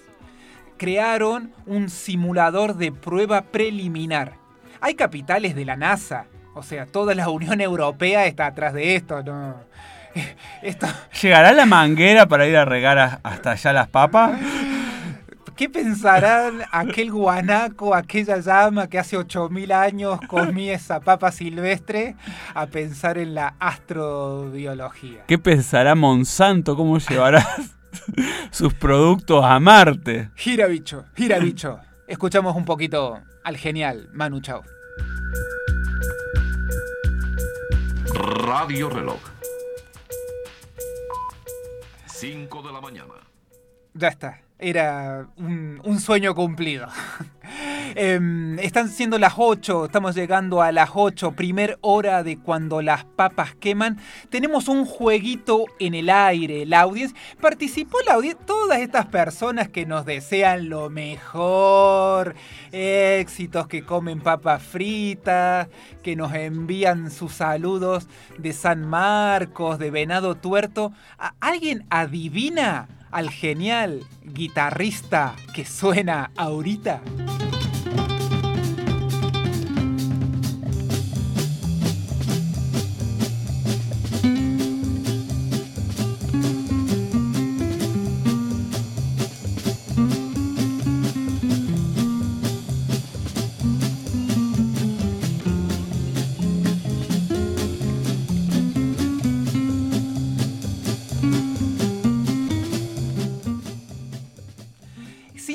[SPEAKER 2] Crearon un simulador de prueba preliminar. Hay capitales de la NASA, o sea, toda la Unión Europea está atrás de esto, ¿no?
[SPEAKER 4] ¿Llegará la manguera para ir a regar hasta allá las papas?
[SPEAKER 2] ¿Qué pensarán aquel guanaco, aquella llama que hace 8.000 años comía esa papa silvestre a pensar en la astrobiología?
[SPEAKER 4] ¿Qué pensará Monsanto? ¿Cómo llevará sus productos a Marte?
[SPEAKER 2] Gira bicho. Escuchamos un poquito al genial Manu Chao.
[SPEAKER 18] Radio Reloj. 5 de la mañana.
[SPEAKER 2] Ya está. Era un sueño cumplido. Están siendo las 8, estamos llegando a las 8, primer hora de cuando las papas queman. Tenemos un jueguito en el aire, la audiencia. Participó la audiencia, todas estas personas que nos desean lo mejor, éxitos, que comen papas fritas, que nos envían sus saludos de San Marcos, de Venado Tuerto. ¿Alguien adivina al genial guitarrista que suena ahorita?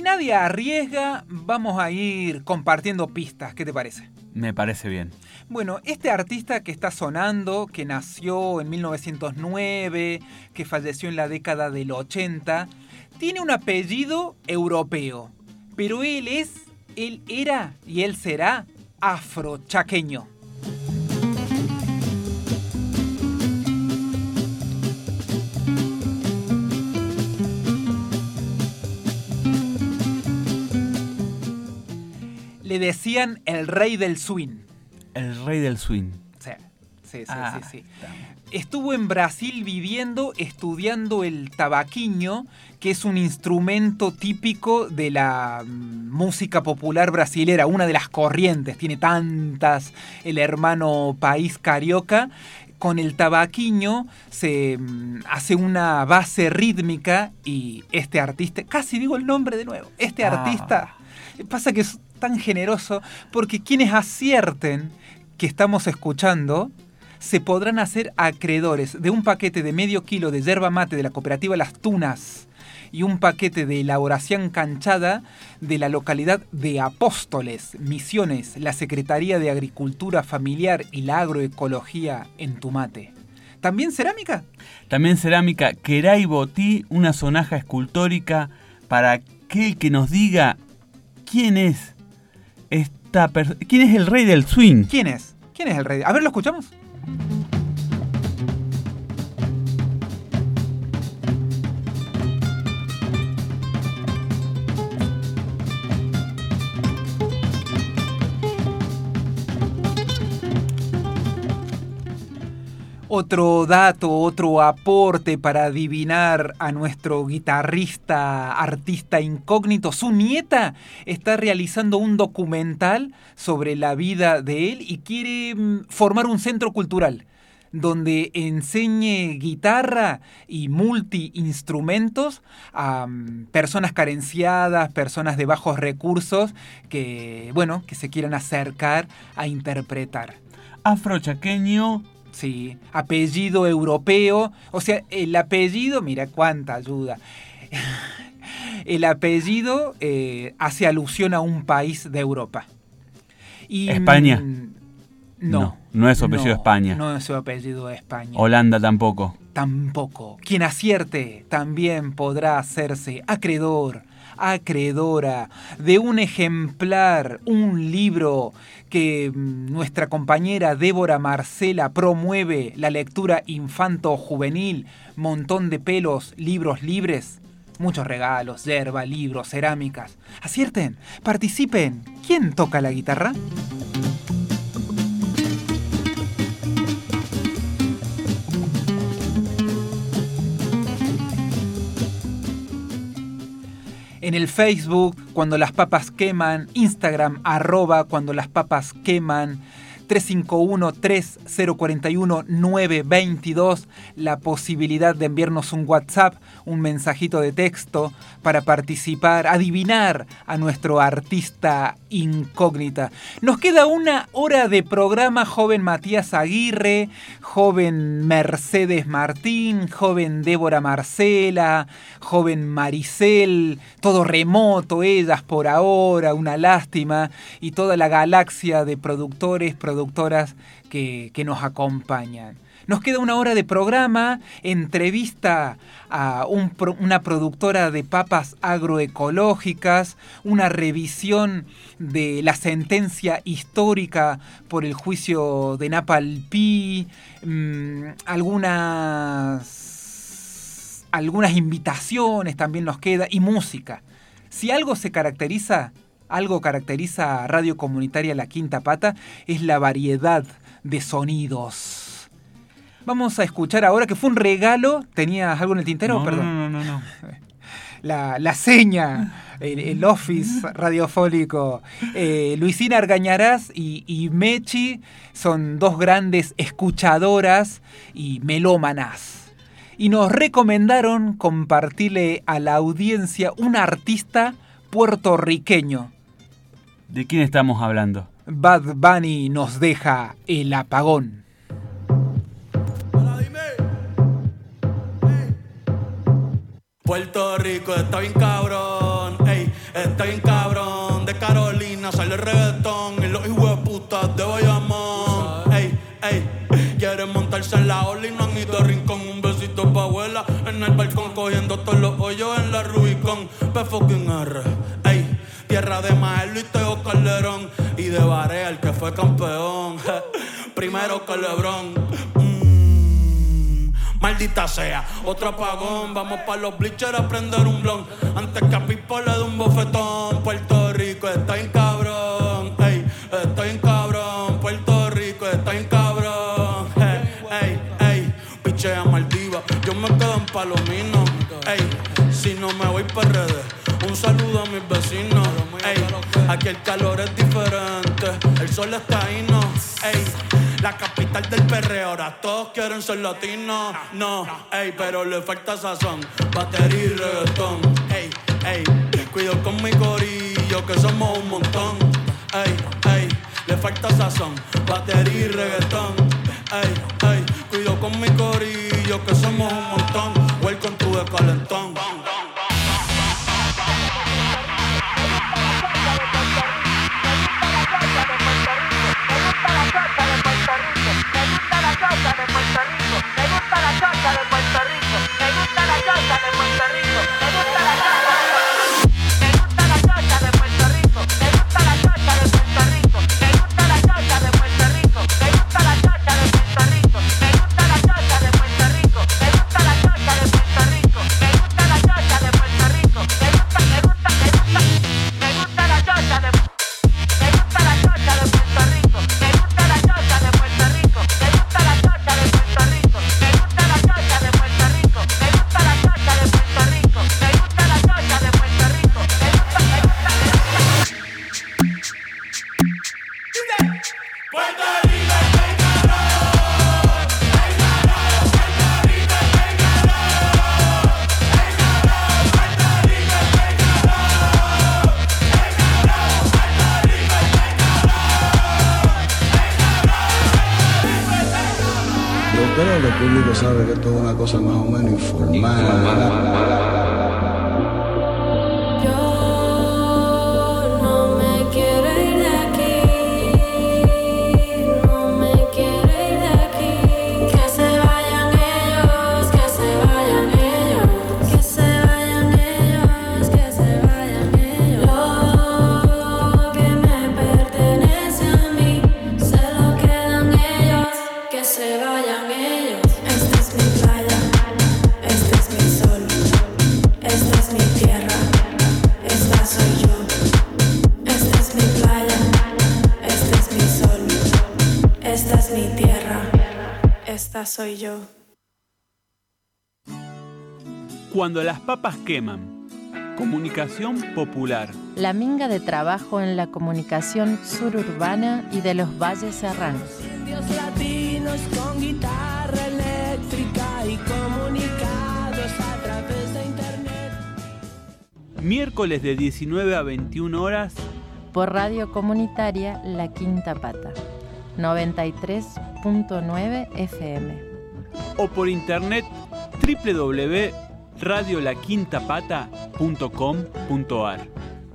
[SPEAKER 2] nadie arriesga, vamos a ir compartiendo pistas. ¿Qué te parece?
[SPEAKER 4] Me parece bien.
[SPEAKER 2] Bueno, este artista que está sonando, que nació en 1909, que falleció en la década del 80, tiene un apellido europeo, pero él era y él será afrochaqueño. Le decían el rey del swing.
[SPEAKER 4] El rey del swing.
[SPEAKER 2] Sí. Estuvo en Brasil viviendo, estudiando el tabaquiño, que es un instrumento típico de la música popular brasilera, una de las corrientes, tiene tantas, el hermano país carioca. Con el tabaquiño se hace una base rítmica y este artista, casi digo el nombre de nuevo, este artista, pasa que es tan generoso porque quienes acierten que estamos escuchando se podrán hacer acreedores de un paquete de medio kilo de yerba mate de la cooperativa Las Tunas y un paquete de elaboración canchada de la localidad de Apóstoles, Misiones, la Secretaría de Agricultura Familiar y la Agroecología en Tumate. ¿También cerámica?
[SPEAKER 4] También cerámica, Queray Botí, una sonaja escultórica para aquel que nos diga quién es ¿quién es el rey del swing?
[SPEAKER 2] ¿Quién es? ¿Quién es el rey? A ver, ¿lo escuchamos? Otro dato, otro aporte para adivinar a nuestro guitarrista, artista incógnito. Su nieta está realizando un documental sobre la vida de él y quiere formar un centro cultural donde enseñe guitarra y multiinstrumentos a personas carenciadas, personas de bajos recursos que se quieran acercar a interpretar.
[SPEAKER 4] Afrochaqueño.
[SPEAKER 2] Sí, apellido europeo, o sea, el apellido, mira cuánta ayuda. El apellido hace alusión a un país de Europa. Y,
[SPEAKER 4] ¿España?
[SPEAKER 2] No
[SPEAKER 4] es su apellido España.
[SPEAKER 2] No es su apellido España.
[SPEAKER 4] Holanda tampoco.
[SPEAKER 2] Tampoco. Quien acierte también podrá hacerse acreedora de un ejemplar, un libro que nuestra compañera Débora Marcela promueve, la lectura infanto-juvenil, montón de pelos, libros libres, muchos regalos, yerba, libros, cerámicas. Acierten, participen. ¿Quién toca la guitarra? En el Facebook, Cuando las Papas Queman, Instagram, @Cuando las Papas Queman, 351-3041-922, la posibilidad de enviarnos un WhatsApp, un mensajito de texto para participar, adivinar a nuestro artista incógnita. Nos queda una hora de programa, joven Matías Aguirre, joven Mercedes Martín, joven Débora Marcela, joven Maricel, todo remoto, ellas por ahora, una lástima, y toda la galaxia de productoras que nos acompañan. Nos queda una hora de programa, entrevista a una productora de papas agroecológicas, una revisión de la sentencia histórica por el juicio de Napalpí, algunas invitaciones también nos queda, y música. Si algo caracteriza a Radio Comunitaria La Quinta Pata, es la variedad de sonidos. Vamos a escuchar ahora, que fue un regalo. ¿Tenías algo en el tintero?
[SPEAKER 4] No,
[SPEAKER 2] Perdón.
[SPEAKER 4] No.
[SPEAKER 2] La seña, el office radiofónico. Luisina Argañarás y Mechi son dos grandes escuchadoras y melómanas. Y nos recomendaron compartirle a la audiencia un artista puertorriqueño.
[SPEAKER 4] ¿De quién estamos hablando?
[SPEAKER 2] Bad Bunny nos deja el apagón.
[SPEAKER 8] Puerto Rico está bien cabrón, ey.
[SPEAKER 19] Estoy en cabrón, de Carolina sale el reggaetón y los hijueputas de Bayamón. Ey, ey, quieren montarse en la ola y no han ido a Rincón. Un besito pa' abuela en el balcón, cogiendo todos los hoyos en la Rubicon. P-fucking-R, ey, tierra de Maelo y Teo Calderón. Y de Barea, el que fue campeón, primero que LeBron. Maldita sea, otro apagón. Vamos pa' los bleachers a prender un blon antes que a Pipo le dé un bofetón. Puerto Rico está en cabrón, ey, estoy en cabrón. Puerto Rico está en cabrón, ey, ey, pichea Maldiva, yo me quedo en Palomino, ey, si no me voy pa' redes. Un saludo a mis vecinos, ey, aquí el calor es diferente, el sol está ahí, no, ey. La capital del perreo, ahora todos quieren ser latinos. No, ey, pero le falta sazón, batería y reggaetón. Ey, ey, cuido con mi corillo que somos un montón. Ey, ey, le falta sazón, batería y reggaetón. Ey, ey, cuido con mi corillo que somos un montón. Welcome to the calentón.
[SPEAKER 20] Creo que el público sabe que esto es una cosa más o menos informal.
[SPEAKER 21] Soy yo.
[SPEAKER 4] Cuando las papas queman. Comunicación popular.
[SPEAKER 7] La minga de trabajo en la comunicación suburbana y de los valles serranos.
[SPEAKER 8] Indios latinos con guitarra eléctrica y comunicados a través de internet.
[SPEAKER 4] Miércoles de 19 a 21 horas.
[SPEAKER 7] Por radio comunitaria La Quinta Pata. 93.9 FM.
[SPEAKER 4] O por internet www.radiolaquintapata.com.ar.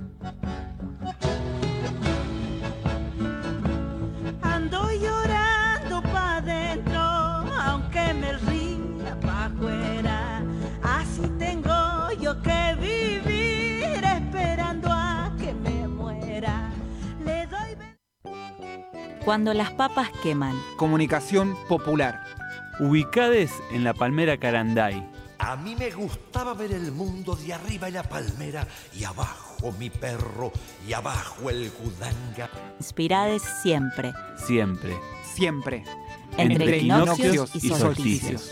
[SPEAKER 9] Ando llorando pa' dentro, aunque me ría pa' afuera. Así tengo yo que vivir esperando a que me muera. Le doy
[SPEAKER 3] Cuando las papas queman.
[SPEAKER 2] Comunicación popular.
[SPEAKER 4] Ubicades en la Palmera Caranday.
[SPEAKER 22] A mí me gustaba ver el mundo de arriba y la palmera, y abajo mi perro, y abajo el gudanga.
[SPEAKER 3] Inspirades siempre.
[SPEAKER 4] Siempre.
[SPEAKER 2] Siempre.
[SPEAKER 3] Entre equinoccios y solsticios.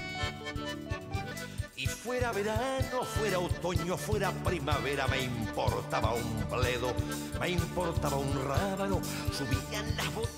[SPEAKER 22] Y fuera verano, fuera otoño, fuera primavera, me importaba un bledo, me importaba un rábano, subían las botellas.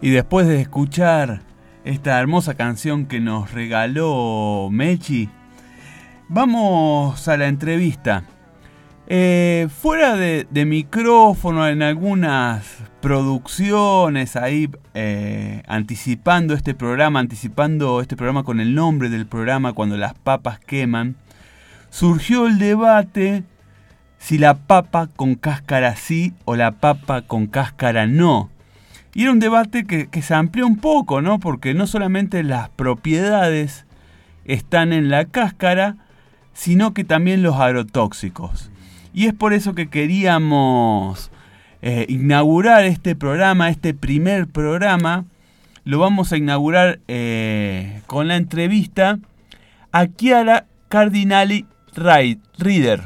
[SPEAKER 4] Y después de escuchar esta hermosa canción que nos regaló Mechi, vamos a la entrevista. Fuera de micrófono, en algunas producciones ahí, anticipando este programa con el nombre del programa, Cuando las papas queman, surgió el debate si la papa con cáscara sí o la papa con cáscara no. Y era un debate que se amplió un poco, ¿no? Porque no solamente las propiedades están en la cáscara, sino que también los agrotóxicos. Y es por eso que queríamos inaugurar este programa, este primer programa. Lo vamos a inaugurar con la entrevista a Chiara Cardinali Rieder,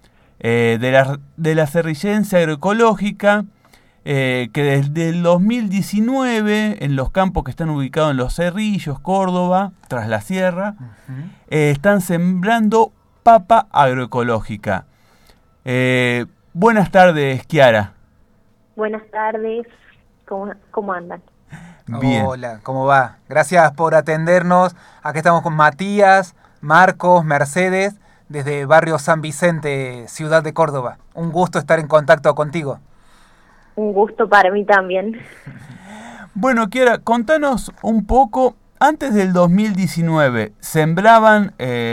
[SPEAKER 4] de la Cerrillense Agroecológica, que desde el 2019, en los campos que están ubicados en Los Cerrillos, Córdoba, tras la sierra, están sembrando papa agroecológica. Buenas tardes, Chiara.
[SPEAKER 5] Buenas tardes, ¿cómo andan?
[SPEAKER 4] Bien.
[SPEAKER 2] Hola, ¿cómo va? Gracias por atendernos. Acá estamos con Matías, Marcos, Mercedes, desde Barrio San Vicente, Ciudad de Córdoba. Un gusto estar en contacto contigo.
[SPEAKER 5] Un gusto para mí también.
[SPEAKER 4] Bueno, Chiara, contanos un poco. Antes del 2019, ¿sembraban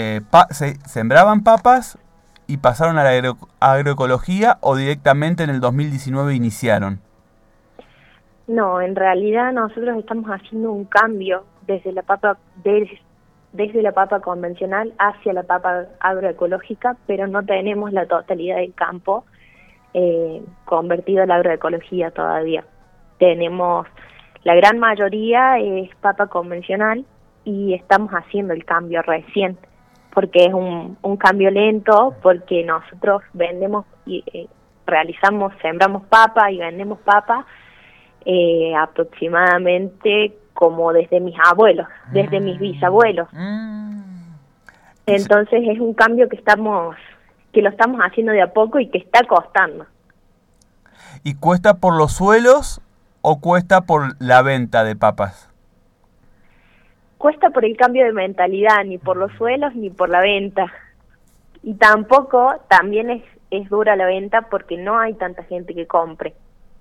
[SPEAKER 4] papas y pasaron a la agroecología o directamente en el 2019 iniciaron?
[SPEAKER 5] No, en realidad nosotros estamos haciendo un cambio desde la papa convencional hacia la papa agroecológica, pero no tenemos la totalidad del campo convertido a la agroecología todavía. Tenemos, la gran mayoría es papa convencional y estamos haciendo el cambio recién, porque es un cambio lento, porque nosotros vendemos y sembramos papa y vendemos papa aproximadamente como desde mis abuelos, desde mis bisabuelos. Entonces es un cambio que lo estamos haciendo de a poco y que está costando.
[SPEAKER 4] ¿Y cuesta por los suelos o cuesta por la venta de papas?
[SPEAKER 5] Cuesta por el cambio de mentalidad, ni por los suelos ni por la venta. Y tampoco, también es dura la venta porque no hay tanta gente que compre.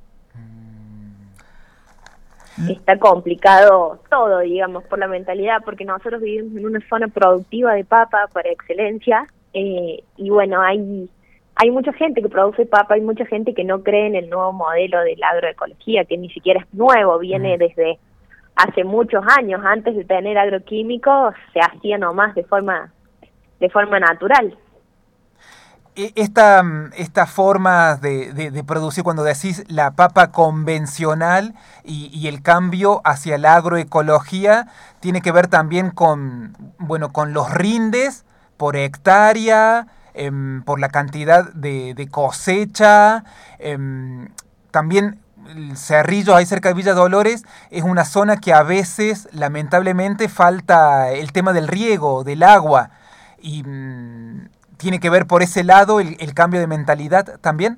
[SPEAKER 5] Está complicado todo, digamos, por la mentalidad, porque nosotros vivimos en una zona productiva de papa por excelencia, y bueno, hay mucha gente que produce papa, hay mucha gente que no cree en el nuevo modelo de la agroecología, que ni siquiera es nuevo, viene desde hace muchos años. Antes de tener agroquímicos se hacía nomás de forma natural.
[SPEAKER 2] Esta forma de producir, cuando decís la papa convencional y el cambio hacia la agroecología, tiene que ver también con los rindes por hectárea, por la cantidad de cosecha. También Cerrillos, ahí cerca de Villa Dolores, es una zona que a veces, lamentablemente, falta el tema del riego, del agua. Y ¿tiene que ver por ese lado el cambio de mentalidad también?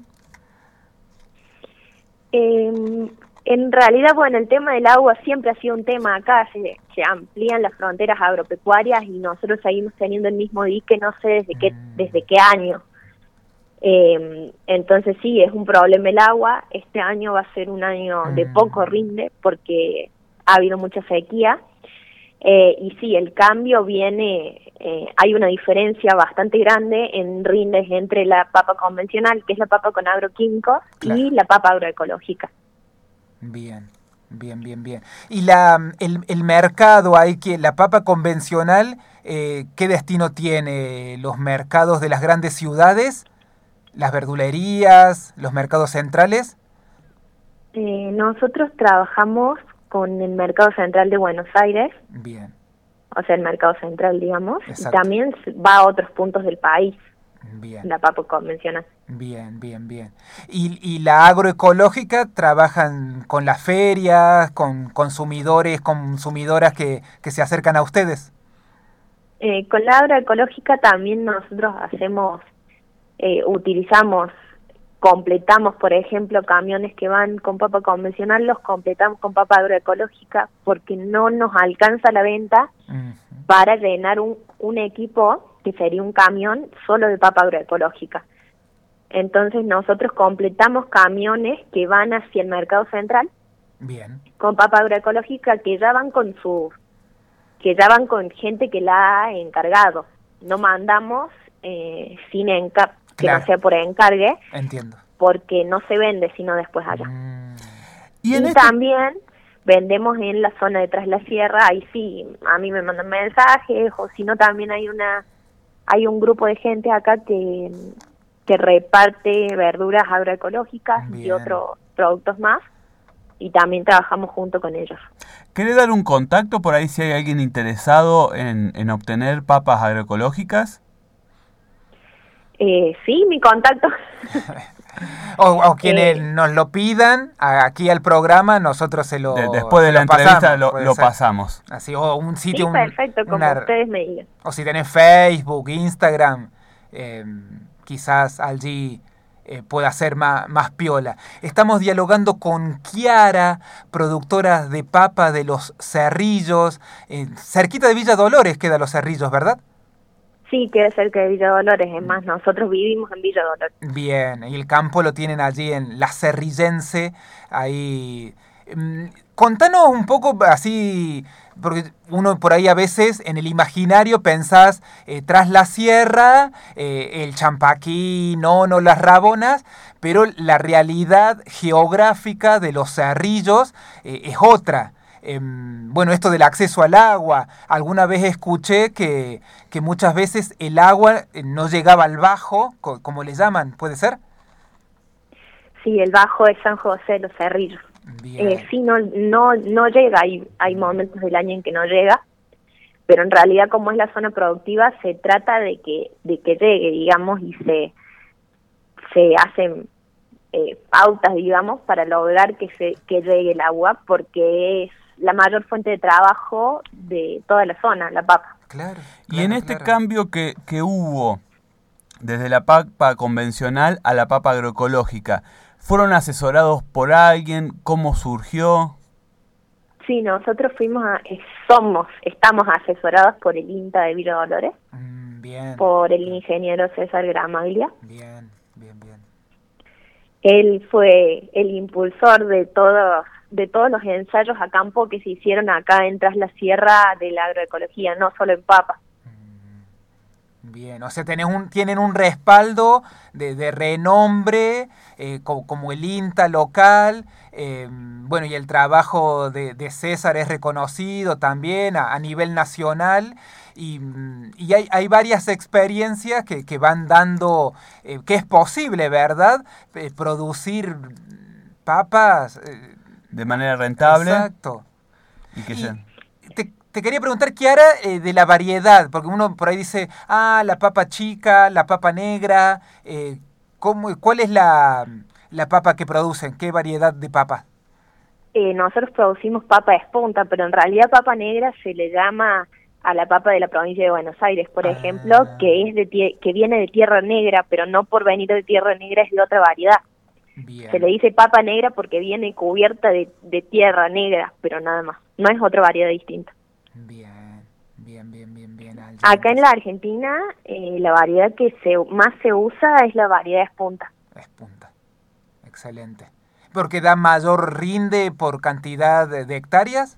[SPEAKER 5] En realidad, bueno, el tema del agua siempre ha sido un tema acá. Se amplían las fronteras agropecuarias y nosotros seguimos teniendo el mismo dique, no sé desde qué año. Entonces sí, es un problema el agua. Este año va a ser un año de poco rinde porque ha habido mucha sequía. Y sí, el cambio viene, hay una diferencia bastante grande en rindes entre la papa convencional, que es la papa con agroquímicos, claro, y la papa agroecológica.
[SPEAKER 2] Bien. Y el mercado, la papa convencional, ¿qué destino tiene? ¿Los mercados de las grandes ciudades? ¿Las verdulerías? ¿Los mercados centrales?
[SPEAKER 5] Nosotros trabajamos con el mercado central de Buenos Aires.
[SPEAKER 2] Bien.
[SPEAKER 5] O sea, el mercado central, digamos.
[SPEAKER 2] Exacto.
[SPEAKER 5] Y también va a otros puntos del país.
[SPEAKER 2] Bien.
[SPEAKER 5] La papa convencional.
[SPEAKER 2] Bien. ¿Y la agroecológica trabajan con las ferias, con consumidoras que se acercan a ustedes?
[SPEAKER 5] Con la agroecológica también nosotros utilizamos completamos, por ejemplo, camiones que van con papa convencional, los completamos con papa agroecológica porque no nos alcanza la venta para llenar un equipo que sería un camión solo de papa agroecológica. Entonces nosotros completamos camiones que van hacia el mercado central.
[SPEAKER 2] Bien.
[SPEAKER 5] Con papa agroecológica que ya van con gente que la ha encargado. No mandamos sin que no sea por encargue.
[SPEAKER 2] Entiendo.
[SPEAKER 5] Porque no se vende sino después allá. Y también vendemos en la zona de Tras la Sierra. Ahí sí, a mí me mandan mensajes, o si no también hay un grupo de gente acá que reparte verduras agroecológicas y otros productos más, y también trabajamos junto con ellos.
[SPEAKER 4] ¿Querés dar un contacto por ahí si hay alguien interesado en obtener papas agroecológicas?
[SPEAKER 5] Sí, mi contacto.
[SPEAKER 2] o quienes nos lo pidan aquí al programa, nosotros se lo
[SPEAKER 4] después de la entrevista lo pasamos.
[SPEAKER 2] Así, o un sitio,
[SPEAKER 5] sí, perfecto, como ustedes me digan.
[SPEAKER 2] O si tenés Facebook, Instagram, quizás allí pueda ser más piola. Estamos dialogando con Kiara, productora de papa de Los Cerrillos. Cerquita de Villa Dolores queda Los Cerrillos, ¿verdad?
[SPEAKER 5] Sí, queda cerca de Villa Dolores. Es más, nosotros vivimos en Villa Dolores.
[SPEAKER 2] Bien, y el campo lo tienen allí en La Cerrillense. Ahí. Contanos un poco así, porque uno por ahí a veces en el imaginario pensás Tras la Sierra, el Champaquí, no Las Rabonas, pero la realidad geográfica de Los Cerrillos es otra. Bueno, esto del acceso al agua, alguna vez escuché que muchas veces el agua no llegaba al bajo, como le llaman, ¿puede ser?
[SPEAKER 5] Sí, el bajo es San José, Los Cerrillos. Sí, no llega, hay momentos del año en que no llega, pero en realidad como es la zona productiva se trata de que llegue, digamos, y se hacen pautas, digamos, para lograr que llegue el agua, porque es la mayor fuente de trabajo de toda la zona, la papa.
[SPEAKER 2] Claro.
[SPEAKER 4] Y en este cambio que hubo desde la papa convencional a la papa agroecológica, ¿fueron asesorados por alguien? ¿Cómo surgió?
[SPEAKER 5] Sí, nosotros estamos asesorados por el INTA de Villa Dolores,
[SPEAKER 2] bien.
[SPEAKER 5] Por el ingeniero César Gramaglia.
[SPEAKER 2] Bien.
[SPEAKER 5] Él fue el impulsor de todos los ensayos a campo que se hicieron acá en Tras la Sierra de la agroecología, no solo en papa.
[SPEAKER 2] Bien, o sea, tienen un respaldo de renombre, como el INTA local, bueno, y el trabajo de César es reconocido también a nivel nacional, y hay varias experiencias que van dando, que es posible, ¿verdad?, producir papas
[SPEAKER 4] de manera rentable.
[SPEAKER 2] Exacto.
[SPEAKER 4] Y que sean...
[SPEAKER 2] Te quería preguntar, Kiara, de la variedad, porque uno por ahí dice, la papa chica, la papa negra, ¿cuál es la papa que producen? ¿Qué variedad de papa?
[SPEAKER 5] Nosotros producimos papa de espunta, pero en realidad papa negra se le llama a la papa de la provincia de Buenos Aires, por ejemplo, que viene de Tierra Negra, pero no por venir de Tierra Negra, es de otra variedad. Bien. Se le dice papa negra porque viene cubierta de tierra negra, pero nada más, no es otra variedad distinta.
[SPEAKER 2] Bien.
[SPEAKER 5] Acá en la Argentina, la variedad que más se usa es la variedad espunta.
[SPEAKER 2] Espunta, excelente. ¿Porque da mayor rinde por cantidad de hectáreas?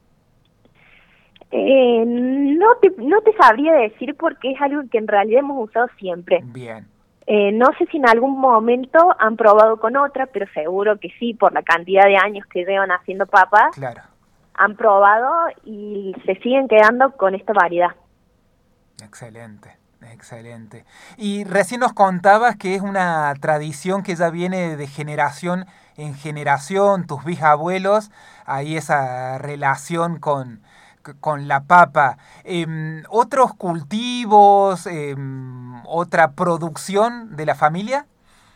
[SPEAKER 5] No te sabría decir porque es algo que en realidad hemos usado siempre.
[SPEAKER 2] Bien.
[SPEAKER 5] No sé si en algún momento han probado con otra, pero seguro que sí, por la cantidad de años que llevan haciendo papas.
[SPEAKER 2] Claro.
[SPEAKER 5] Han probado y se siguen quedando con esta variedad.
[SPEAKER 2] Excelente. Y recién nos contabas que es una tradición que ya viene de generación en generación, tus bisabuelos, ahí esa relación con la papa. ¿Otros cultivos, otra producción de la familia?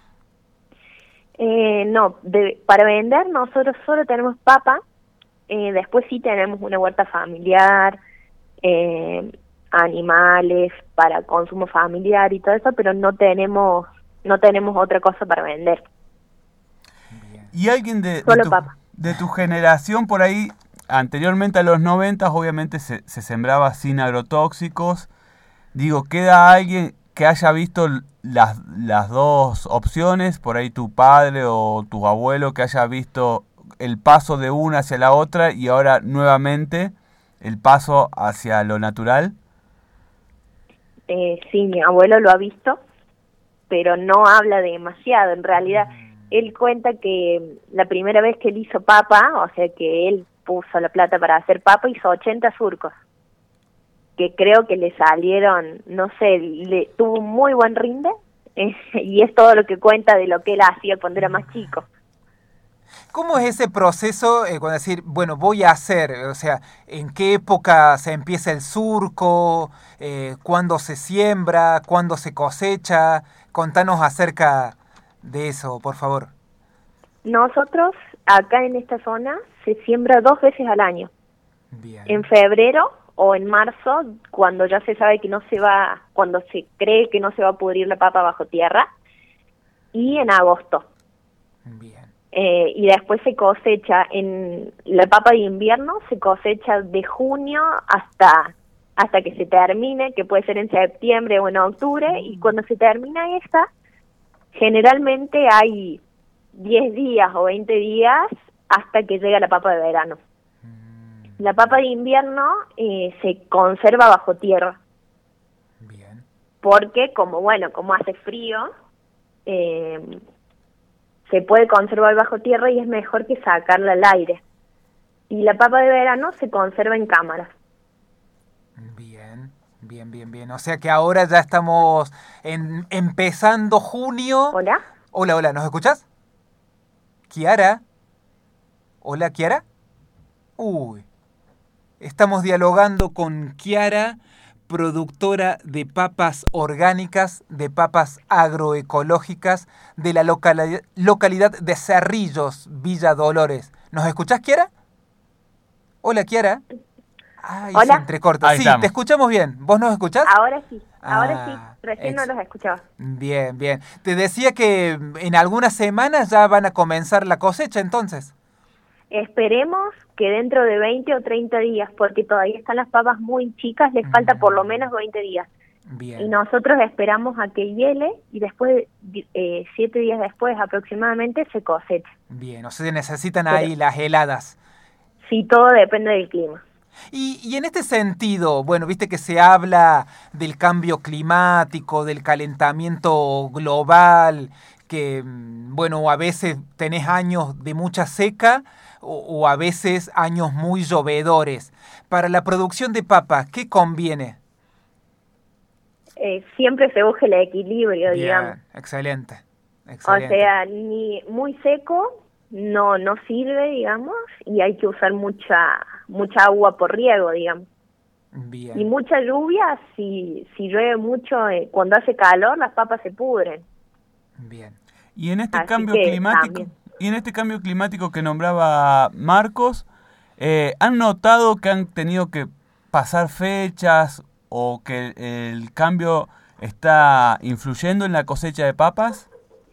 [SPEAKER 5] No, para vender nosotros solo tenemos papa. Después sí tenemos una huerta familiar, animales para consumo familiar y todo eso, pero no tenemos no tenemos otra cosa para vender.
[SPEAKER 4] ¿Y alguien
[SPEAKER 5] Solo papa.
[SPEAKER 4] de tu generación por ahí, anteriormente a los 90, obviamente se sembraba sin agrotóxicos? Digo, ¿queda alguien que haya visto las dos opciones? Por ahí tu padre o tu abuelo que haya visto el paso de una hacia la otra y ahora nuevamente el paso hacia lo natural.
[SPEAKER 5] Sí, mi abuelo lo ha visto, pero no habla demasiado. En realidad, él cuenta que la primera vez que él hizo papa, o sea que él puso la plata para hacer papa, hizo 80 surcos, que creo que le salieron, no sé, tuvo un muy buen rinde, y es todo lo que cuenta de lo que él hacía cuando era más chico.
[SPEAKER 2] ¿Cómo es ese proceso cuando decir, bueno, voy a hacer? O sea, ¿en qué época se empieza el surco? ¿Cuándo se siembra? ¿Cuándo se cosecha? Contanos acerca de eso, por favor.
[SPEAKER 5] Nosotros, acá en esta zona, se siembra 2 veces al año.
[SPEAKER 2] Bien.
[SPEAKER 5] En febrero o en marzo, cuando ya se sabe que no se va, cuando se cree que no se va a pudrir la papa bajo tierra, y en agosto.
[SPEAKER 2] Bien.
[SPEAKER 5] Y después se cosecha en la papa de invierno, se cosecha de junio hasta que se termine, que puede ser en septiembre o en octubre, y cuando se termina esta, generalmente hay 10 días o 20 días hasta que llega la papa de verano. La papa de invierno se conserva bajo tierra.
[SPEAKER 2] Bien.
[SPEAKER 5] Porque como hace frío, se puede conservar bajo tierra y es mejor que sacarla al aire. Y la papa de verano se conserva en cámaras.
[SPEAKER 2] Bien. O sea que ahora ya estamos empezando junio.
[SPEAKER 5] ¿Hola?
[SPEAKER 2] Hola, ¿nos escuchás? ¿Kiara? ¿Hola, Kiara? Uy. Estamos dialogando con Kiara, productora de papas orgánicas, de papas agroecológicas de la localidad de Cerrillos, Villa Dolores. ¿Nos escuchás, Kiara? Hola, Kiara. Ay,
[SPEAKER 5] Hola.
[SPEAKER 2] se entrecorta. Sí, te escuchamos bien. ¿Vos nos escuchás?
[SPEAKER 5] Ahora sí, recién no los escuchaba.
[SPEAKER 2] Bien. Te decía que en algunas semanas ya van a comenzar la cosecha, entonces.
[SPEAKER 5] Esperemos que dentro de 20 o 30 días, porque todavía están las papas muy chicas, les falta por lo menos 20 días.
[SPEAKER 2] Bien.
[SPEAKER 5] Y nosotros esperamos a que hiele y después, 7 días después aproximadamente, se cosecha.
[SPEAKER 2] Bien, o sea, necesitan ahí las heladas.
[SPEAKER 5] Sí, todo depende del clima.
[SPEAKER 2] Y en este sentido, bueno, viste que se habla del cambio climático, del calentamiento global, que, bueno, a veces tenés años de mucha seca o a veces años muy llovedores. Para la producción de papas, ¿qué conviene?
[SPEAKER 5] Siempre se busca el equilibrio, digamos.
[SPEAKER 2] Excelente.
[SPEAKER 5] O sea, ni muy seco no sirve, digamos, y hay que usar mucha agua por riego, digamos.
[SPEAKER 2] Bien.
[SPEAKER 5] Y mucha lluvia, si llueve mucho, cuando hace calor, las papas se pudren.
[SPEAKER 2] Bien.
[SPEAKER 4] Y en este cambio climático que nombraba Marcos, ¿han notado que han tenido que pasar fechas o que el cambio está influyendo en la cosecha de papas?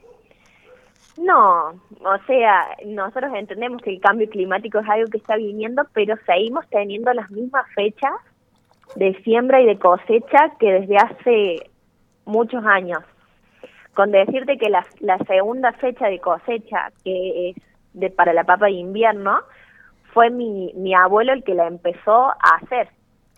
[SPEAKER 5] No, o sea, nosotros entendemos que el cambio climático es algo que está viniendo, pero seguimos teniendo las mismas fechas de siembra y de cosecha que desde hace muchos años. Con decirte que la segunda fecha de cosecha, que es para la papa de invierno, fue mi abuelo el que la empezó a hacer.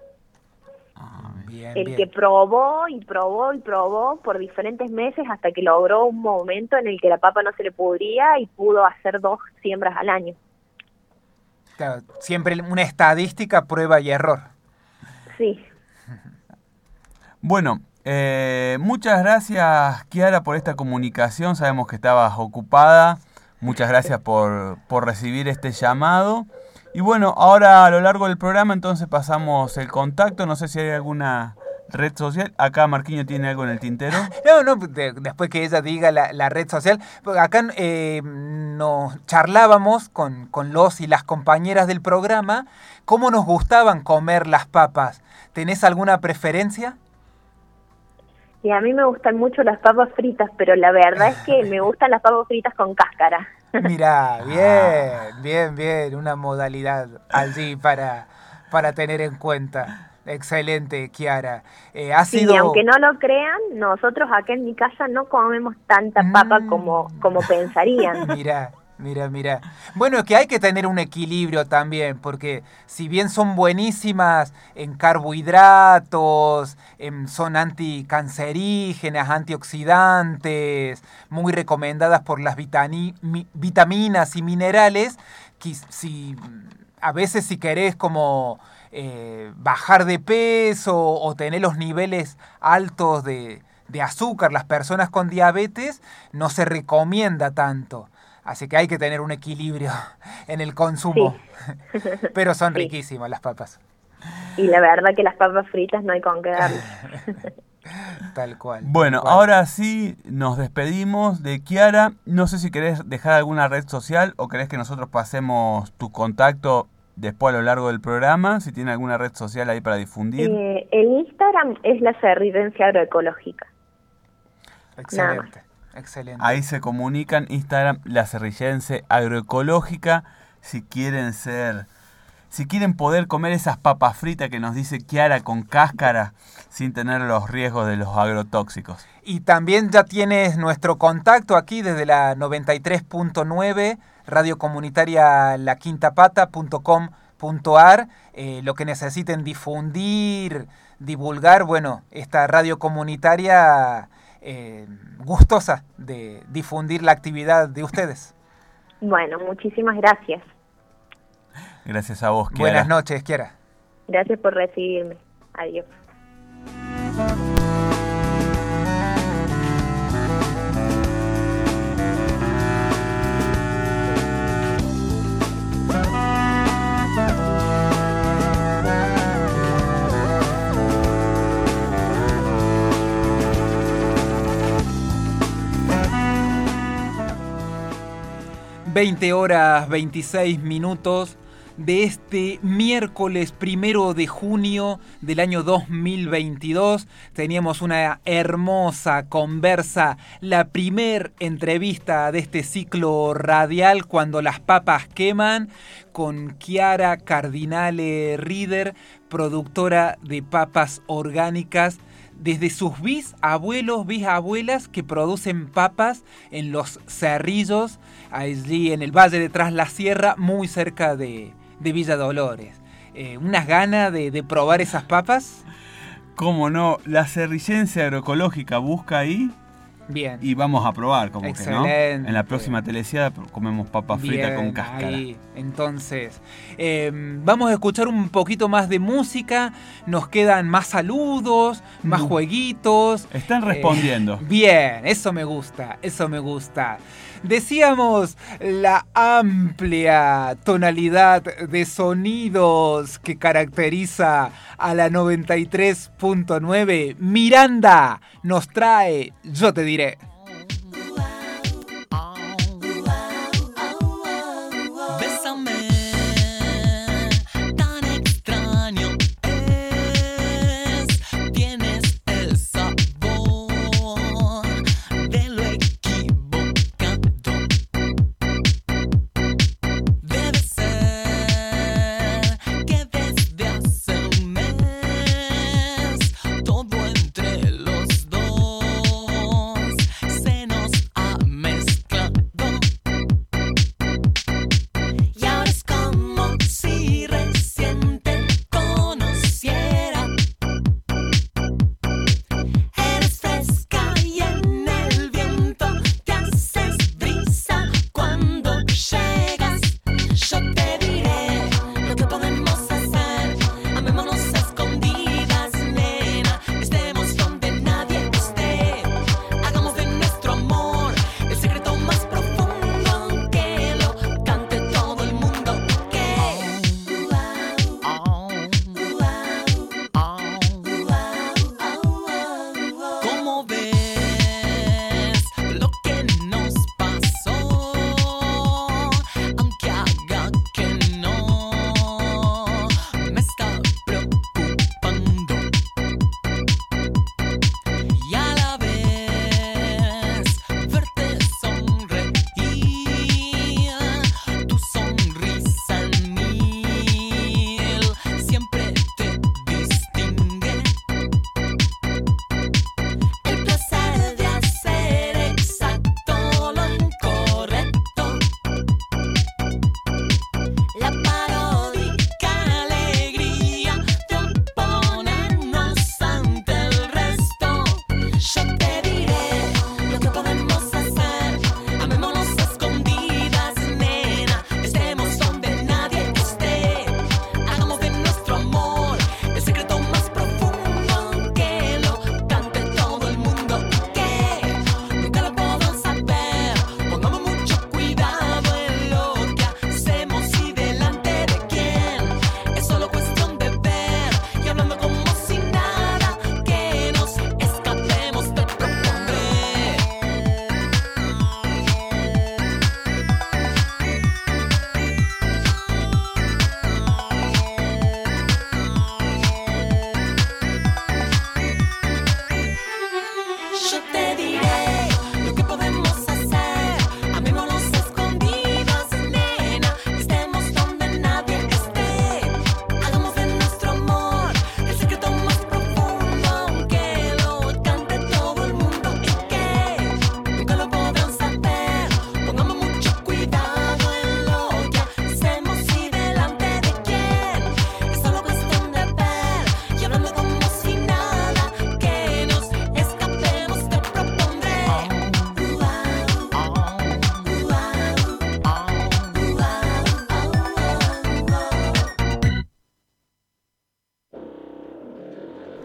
[SPEAKER 5] Que probó y probó por diferentes meses hasta que logró un momento en el que la papa no se le pudría y pudo hacer 2 siembras al año.
[SPEAKER 2] Claro, siempre una estadística, prueba y error.
[SPEAKER 5] Sí.
[SPEAKER 4] Bueno, muchas gracias, Kiara, por esta comunicación. Sabemos que estabas ocupada. Muchas gracias por recibir este llamado. Y bueno, ahora a lo largo del programa entonces pasamos el contacto. No sé si hay alguna red social. Acá Marquiño tiene algo en el tintero.
[SPEAKER 2] No, después que ella diga la red social. Acá nos charlábamos con los y las compañeras del programa cómo nos gustaban comer las papas. ¿Tenés alguna preferencia?
[SPEAKER 5] Y a mí me gustan mucho las papas fritas, pero la verdad es que me gustan las papas fritas con cáscara.
[SPEAKER 2] Mirá, bien, una modalidad allí para tener en cuenta. Excelente, Kiara.
[SPEAKER 5] Sí, aunque no lo crean, nosotros acá en mi casa no comemos tanta papa como pensarían.
[SPEAKER 2] Mira. Bueno, es que hay que tener un equilibrio también, porque si bien son buenísimas en carbohidratos, son anticancerígenas, antioxidantes, muy recomendadas por las vitaminas y minerales, a veces si querés como bajar de peso o tener los niveles altos de azúcar, las personas con diabetes, no se recomienda tanto. Así que hay que tener un equilibrio en el consumo. Sí. Pero son riquísimas las papas.
[SPEAKER 5] Y la verdad que las papas fritas no hay con qué darles.
[SPEAKER 2] Tal cual.
[SPEAKER 4] Bueno,
[SPEAKER 2] tal cual.
[SPEAKER 4] Ahora sí nos despedimos de Kiara. No sé si querés dejar alguna red social o querés que nosotros pasemos tu contacto después a lo largo del programa, si tiene alguna red social ahí para difundir.
[SPEAKER 5] El Instagram es la Cerridense Agroecológica.
[SPEAKER 2] Excelente.
[SPEAKER 4] Ahí se comunican, Instagram, La Cerrillense Agroecológica, si quieren poder comer esas papas fritas que nos dice Kiara con cáscara, sin tener los riesgos de los agrotóxicos.
[SPEAKER 2] Y también ya tienes nuestro contacto aquí desde la 93.9, radio comunitaria laquintapata.com.ar, lo que necesiten difundir, divulgar, bueno, esta radio comunitaria gustosa de difundir la actividad de ustedes.
[SPEAKER 5] Bueno, muchísimas gracias.
[SPEAKER 4] Gracias a vos, Kiara.
[SPEAKER 2] Buenas noches, Kiara.
[SPEAKER 5] Gracias por recibirme. Adiós.
[SPEAKER 2] Horas 26 minutos de este miércoles 1 de junio del año 2022. Teníamos una hermosa conversa, la primer entrevista de este ciclo radial Cuando las papas queman, con Kiara Cardinale Rieder, productora de papas orgánicas, desde sus bisabuelas que producen papas en los Cerrillos, allí en el Valle de Tras la Sierra, muy cerca de Villa Dolores. ¿Unas ganas de probar esas papas?
[SPEAKER 4] ¿Cómo no? La Cerrillense Agroecológica, busca ahí.
[SPEAKER 2] Bien.
[SPEAKER 4] Y vamos a probar, como
[SPEAKER 2] excelente.
[SPEAKER 4] Que no. En la próxima telesiada comemos papas fritas con cáscara.
[SPEAKER 2] Ahí. Entonces, vamos a escuchar un poquito más de música. Nos quedan más saludos, más jueguitos.
[SPEAKER 4] Están respondiendo.
[SPEAKER 2] Bien, eso me gusta. Decíamos la amplia tonalidad de sonidos que caracteriza a la 93.9. Miranda nos trae Yo te diré.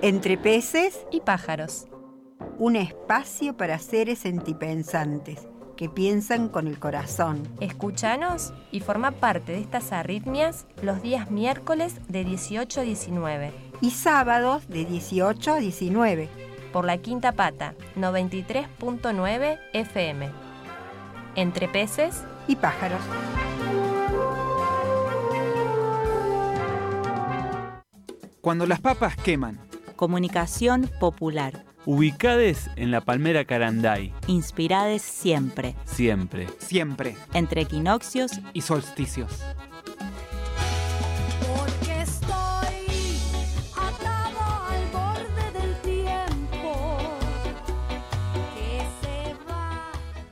[SPEAKER 10] Entre peces
[SPEAKER 7] y pájaros.
[SPEAKER 10] Un espacio para seres sentipensantes que piensan con el corazón.
[SPEAKER 7] Escúchanos y forma parte de estas arritmias los días miércoles de 18 a 19.
[SPEAKER 10] Y sábados de 18 a 19.
[SPEAKER 7] Por la Quinta Pata, 93.9 FM. Entre peces
[SPEAKER 10] y pájaros.
[SPEAKER 2] Cuando las papas queman.
[SPEAKER 3] Comunicación popular.
[SPEAKER 4] Ubicades en la palmera Caranday.
[SPEAKER 3] Inspirades siempre.
[SPEAKER 4] Siempre.
[SPEAKER 2] Siempre.
[SPEAKER 3] Entre equinoccios
[SPEAKER 2] y solsticios.
[SPEAKER 14] Porque estoy atado al borde del tiempo que se va.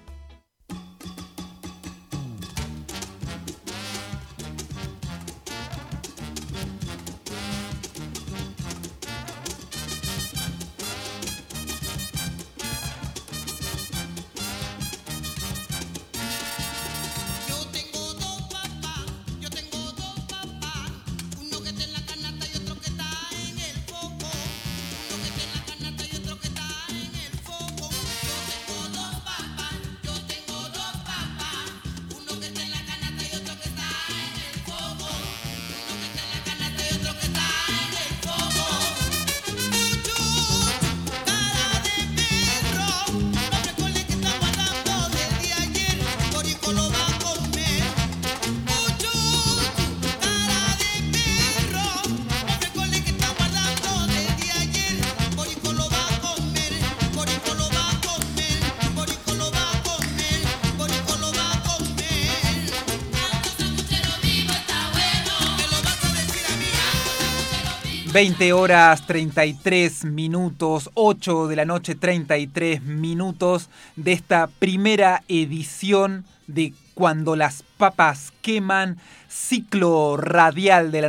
[SPEAKER 2] 20 horas 33 minutos, 8 de la noche 33 minutos de esta primera edición de Cuando las papas queman, ciclo radial de la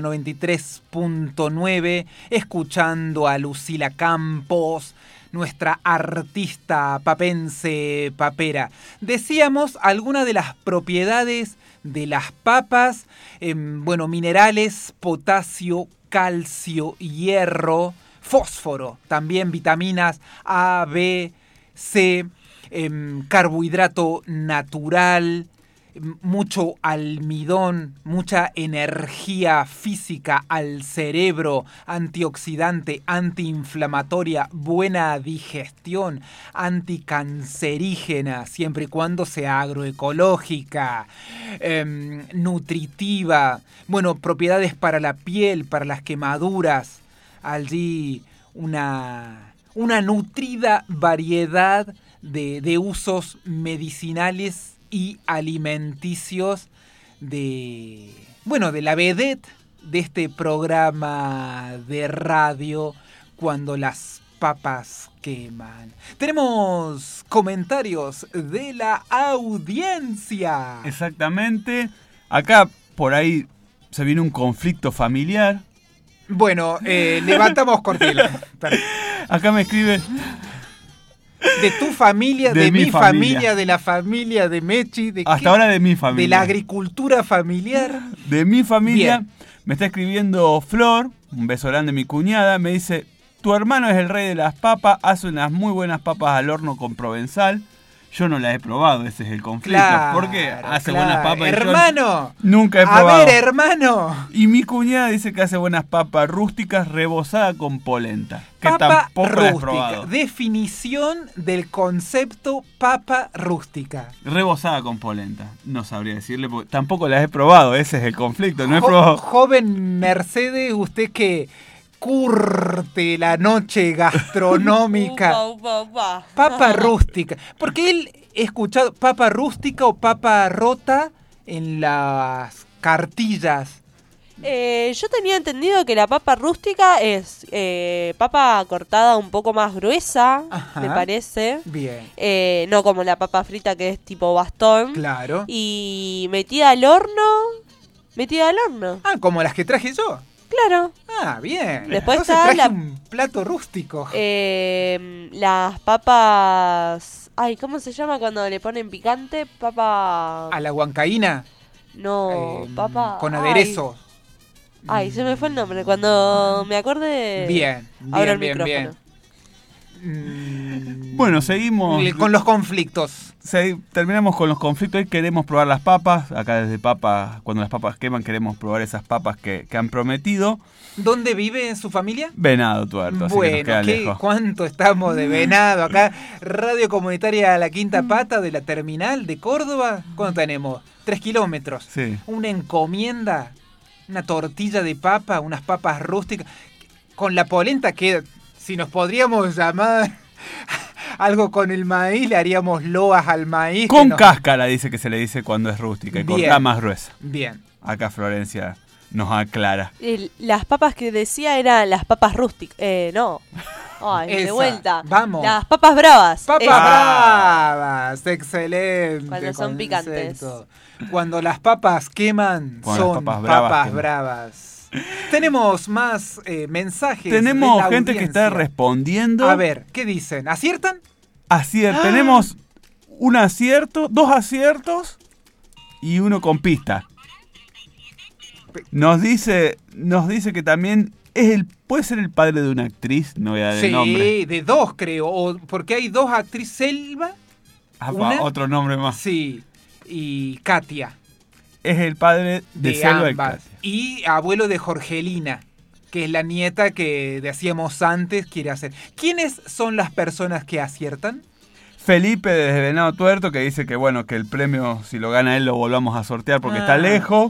[SPEAKER 2] 93.9, escuchando a Lucila Campos, nuestra artista papense papera. Decíamos algunas de las propiedades de las papas, minerales, potasio, calcio, hierro, fósforo, también vitaminas A, B, C, carbohidrato natural, mucho almidón, mucha energía física al cerebro, antioxidante, antiinflamatoria, buena digestión, anticancerígena, siempre y cuando sea agroecológica, nutritiva, propiedades para la piel, para las quemaduras, allí una nutrida variedad de usos medicinales y alimenticios de la vedette de este programa de radio Cuando las papas queman. Tenemos comentarios de la audiencia.
[SPEAKER 4] Exactamente. Acá por ahí se viene un conflicto familiar.
[SPEAKER 2] Levantamos cortina.
[SPEAKER 4] Acá me escribe...
[SPEAKER 2] De tu familia, de mi familia, de la familia de Mechi,
[SPEAKER 4] ahora de mi familia.
[SPEAKER 2] De la agricultura familiar.
[SPEAKER 4] De mi familia.
[SPEAKER 2] Bien.
[SPEAKER 4] Me está escribiendo Flor, un beso grande mi cuñada, me dice, tu hermano es el rey de las papas, hace unas muy buenas papas al horno con provenzal. Yo no las he probado, ese es el conflicto.
[SPEAKER 2] Claro,
[SPEAKER 4] porque hace buenas papas.
[SPEAKER 2] Hermano.
[SPEAKER 4] Nunca he probado.
[SPEAKER 2] A ver, hermano.
[SPEAKER 4] Y mi cuñada dice que hace buenas papas rústicas rebozadas con polenta. Que
[SPEAKER 2] papa
[SPEAKER 4] tampoco
[SPEAKER 2] rústica.
[SPEAKER 4] la he probado.
[SPEAKER 2] Definición del concepto papa rústica.
[SPEAKER 4] Rebozada con polenta. No sabría decirle porque tampoco las he probado. Ese es el conflicto. No he probado.
[SPEAKER 2] Joven Mercedes, usted que curte la noche gastronómica. Papa rústica. Porque él he escuchado papa rústica o papa rota en las cartillas.
[SPEAKER 11] Yo tenía entendido que la papa rústica es papa cortada un poco más gruesa,
[SPEAKER 2] Ajá.
[SPEAKER 11] me parece.
[SPEAKER 2] Bien.
[SPEAKER 11] No como la papa frita que es tipo bastón.
[SPEAKER 2] Claro.
[SPEAKER 11] Y metida al horno.
[SPEAKER 2] Ah, como las que traje yo.
[SPEAKER 11] Claro.
[SPEAKER 2] Ah, bien.
[SPEAKER 11] Después
[SPEAKER 2] entonces
[SPEAKER 11] está
[SPEAKER 2] traje un plato rústico.
[SPEAKER 11] Las papas... Ay, ¿cómo se llama cuando le ponen picante? Papa...
[SPEAKER 2] ¿A la huancaína?
[SPEAKER 11] No, papa...
[SPEAKER 2] Con aderezo.
[SPEAKER 11] Ay, se me fue el nombre. Cuando me acorde...
[SPEAKER 2] Bien,
[SPEAKER 11] abro el
[SPEAKER 2] bien,
[SPEAKER 11] micrófono.
[SPEAKER 4] Bueno, seguimos
[SPEAKER 2] con los conflictos.
[SPEAKER 4] Terminamos con los conflictos. Hoy queremos probar las papas. Acá desde Papas, cuando las papas queman, queremos probar esas papas que han prometido.
[SPEAKER 2] ¿Dónde vive su familia?
[SPEAKER 4] Venado Tuerto, así que nos queda lejos.
[SPEAKER 2] ¿Cuánto estamos de Venado? Acá, Radio Comunitaria La Quinta Pata de la Terminal de Córdoba. ¿Cuánto tenemos? 3 kilómetros.
[SPEAKER 4] Sí.
[SPEAKER 2] Una encomienda, una tortilla de papa, unas papas rústicas. Con la polenta que, si nos podríamos llamar algo con el maíz, le haríamos loas al maíz.
[SPEAKER 4] Con cáscara dice que se le dice cuando es rústica y cortada más gruesa.
[SPEAKER 2] Bien.
[SPEAKER 4] Acá Florencia nos aclara.
[SPEAKER 11] Las papas que decía eran las papas rústicas. No. Ay, de
[SPEAKER 2] Esa.
[SPEAKER 11] vuelta.
[SPEAKER 2] Vamos.
[SPEAKER 11] Las papas bravas.
[SPEAKER 2] Papas bravas, excelente.
[SPEAKER 11] Cuando son picantes.
[SPEAKER 2] Cuando las papas queman,
[SPEAKER 4] Cuando
[SPEAKER 2] son
[SPEAKER 4] las papas bravas
[SPEAKER 2] bravas. Tenemos más mensajes.
[SPEAKER 4] Tenemos
[SPEAKER 2] de la
[SPEAKER 4] gente que está
[SPEAKER 2] audiencia.
[SPEAKER 4] respondiendo.
[SPEAKER 2] A ver, ¿qué dicen? ¿Aciertan?
[SPEAKER 4] Tenemos un acierto, 2 aciertos y uno con pista. Nos dice que también puede ser el padre de una actriz, no voy a dar el nombre.
[SPEAKER 2] Sí, de 2 creo, porque hay 2 actrices, Selva.
[SPEAKER 4] Otro nombre más.
[SPEAKER 2] Sí, y Katia.
[SPEAKER 4] Es el padre de Selva y
[SPEAKER 2] ambas.
[SPEAKER 4] Katia.
[SPEAKER 2] Y abuelo de Jorgelina, que es la nieta que decíamos antes quiere hacer. ¿Quiénes son las personas que aciertan?
[SPEAKER 4] Felipe desde Venado Tuerto, que dice que bueno, que el premio, si lo gana él, lo volvamos a sortear porque está lejos.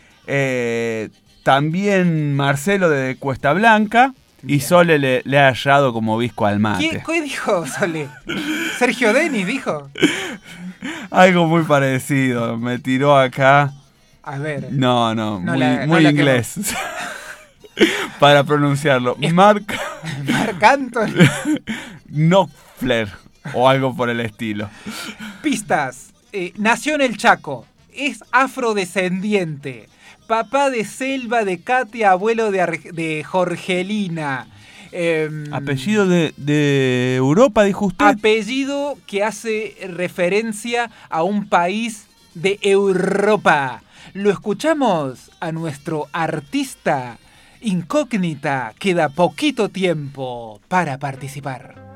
[SPEAKER 4] También Marcelo de Cuesta Blanca. Bien. Y Sole le ha hallado como visco al mate.
[SPEAKER 2] ¿Qué dijo Sole? Sergio Denis dijo.
[SPEAKER 4] Algo muy parecido. Me tiró acá.
[SPEAKER 2] A ver.
[SPEAKER 4] No, muy inglés. Para pronunciarlo. Marc
[SPEAKER 2] Anthony
[SPEAKER 4] Knopfler o algo por el estilo.
[SPEAKER 2] Pistas. Nació en el Chaco. Es afrodescendiente. Papá de Selva, de Katia, abuelo de Jorgelina.
[SPEAKER 4] Apellido de Europa, dijo usted.
[SPEAKER 2] Apellido que hace referencia a un país de Europa. Lo escuchamos a nuestro artista incógnita. Queda poquito tiempo para participar.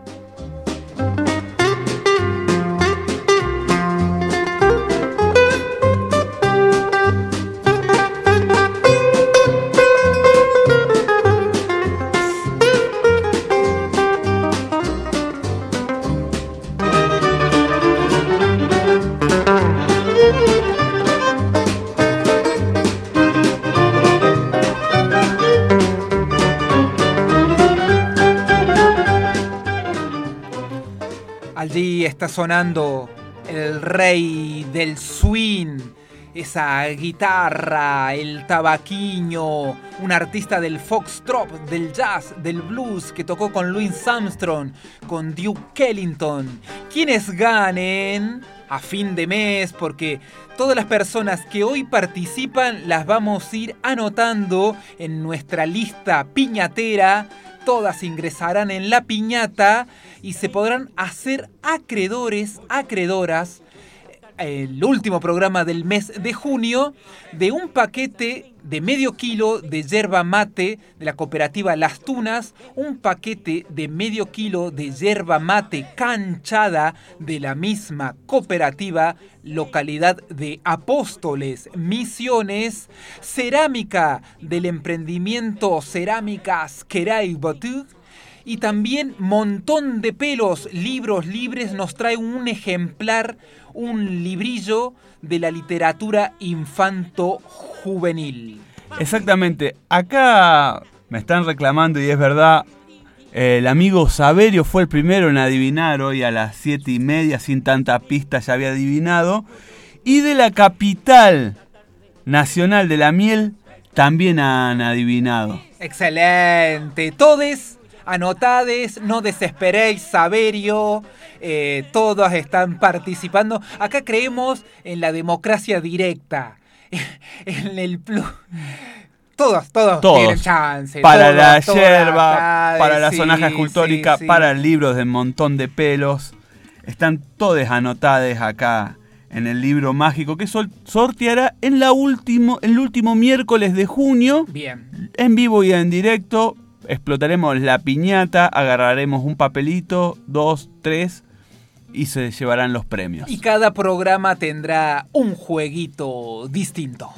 [SPEAKER 2] Allí está sonando el rey del swing, esa guitarra, el tabaquiño, un artista del foxtrot, del jazz, del blues, que tocó con Louis Armstrong, con Duke Ellington. Quienes ganen a fin de mes, porque todas las personas que hoy participan las vamos a ir anotando en nuestra lista piñatera. Todas ingresarán en la piñata y se podrán hacer acreedoras, el último programa del mes de junio, de un paquete de medio kilo de yerba mate de la cooperativa Las Tunas, un paquete de medio kilo de yerba mate canchada de la misma cooperativa, localidad de Apóstoles, Misiones, cerámica del emprendimiento Cerámicas Queray Boutique, y también montón de pelos, libros libres. Nos trae un ejemplar, un librillo de la literatura infanto-juvenil.
[SPEAKER 4] Exactamente. Acá me están reclamando, y es verdad, el amigo Saverio fue el primero en adivinar hoy a las 7:30, sin tanta pista ya había adivinado. Y de la capital nacional de la miel también han adivinado.
[SPEAKER 2] Excelente. Todes anotades, no desesperéis, Saverio, todos están participando. Acá creemos en la democracia directa, en el plus. Todos tienen chance.
[SPEAKER 4] Para la yerba, para la sonaja escultórica, para libros de montón de pelos. Están todos anotados acá en el libro mágico que sorteará en el último miércoles de junio.
[SPEAKER 2] Bien.
[SPEAKER 4] En vivo y en directo. Explotaremos la piñata, agarraremos un papelito, 2, 3 y se llevarán los premios.
[SPEAKER 2] Y cada programa tendrá un jueguito distinto.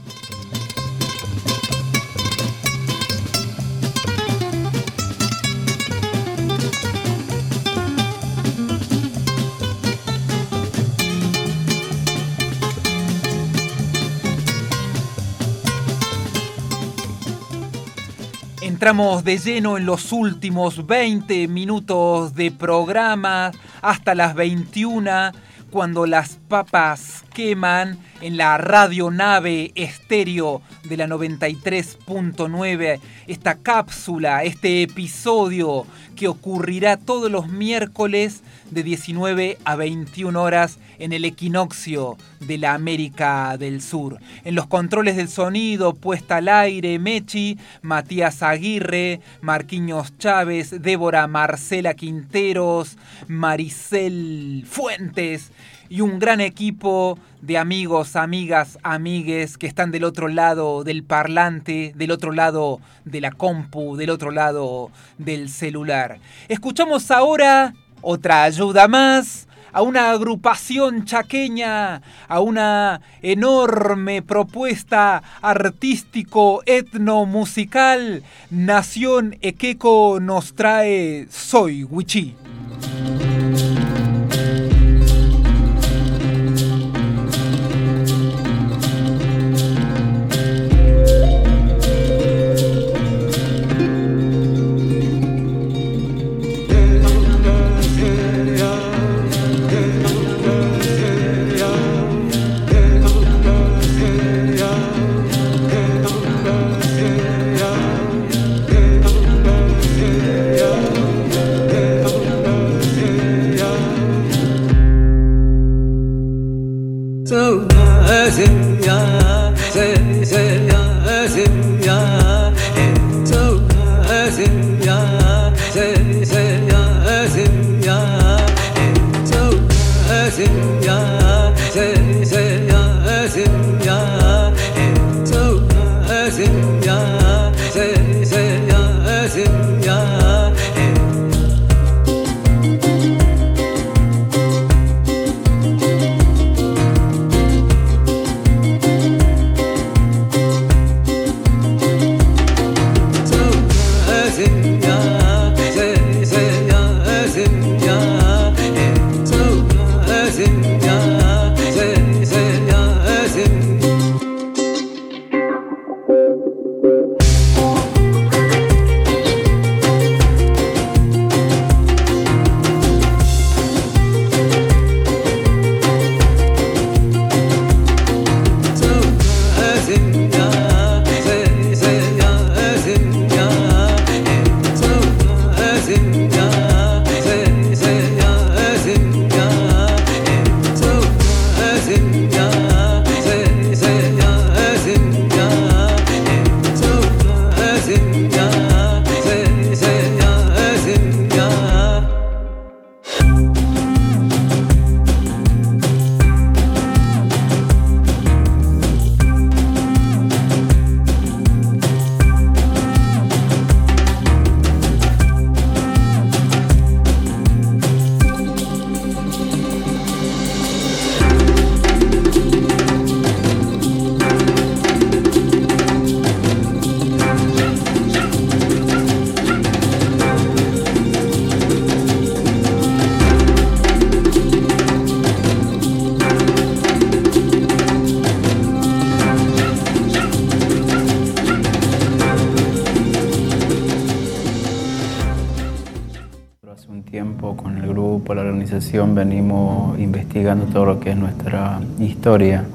[SPEAKER 2] Entramos de lleno en los últimos 20 minutos de programa hasta las 21, cuando las papas queman en la radionave estéreo de la 93.9, esta cápsula, este episodio que ocurrirá todos los miércoles de 19 a 21 horas en el equinoccio de la América del Sur. En los controles del sonido, puesta al aire, Mechi, Matías Aguirre, Marquinhos Chávez, Débora Marcela Quinteros, Maricel Fuentes y un gran equipo de amigos, amigas, amigues que están del otro lado del parlante, del otro lado de la compu, del otro lado del celular. Escuchamos ahora otra ayuda más a una agrupación chaqueña, a una enorme propuesta artístico etnomusical. Nación Equeco nos trae Soy Wichí.
[SPEAKER 12] Venimos investigando todo lo que es nuestra historia.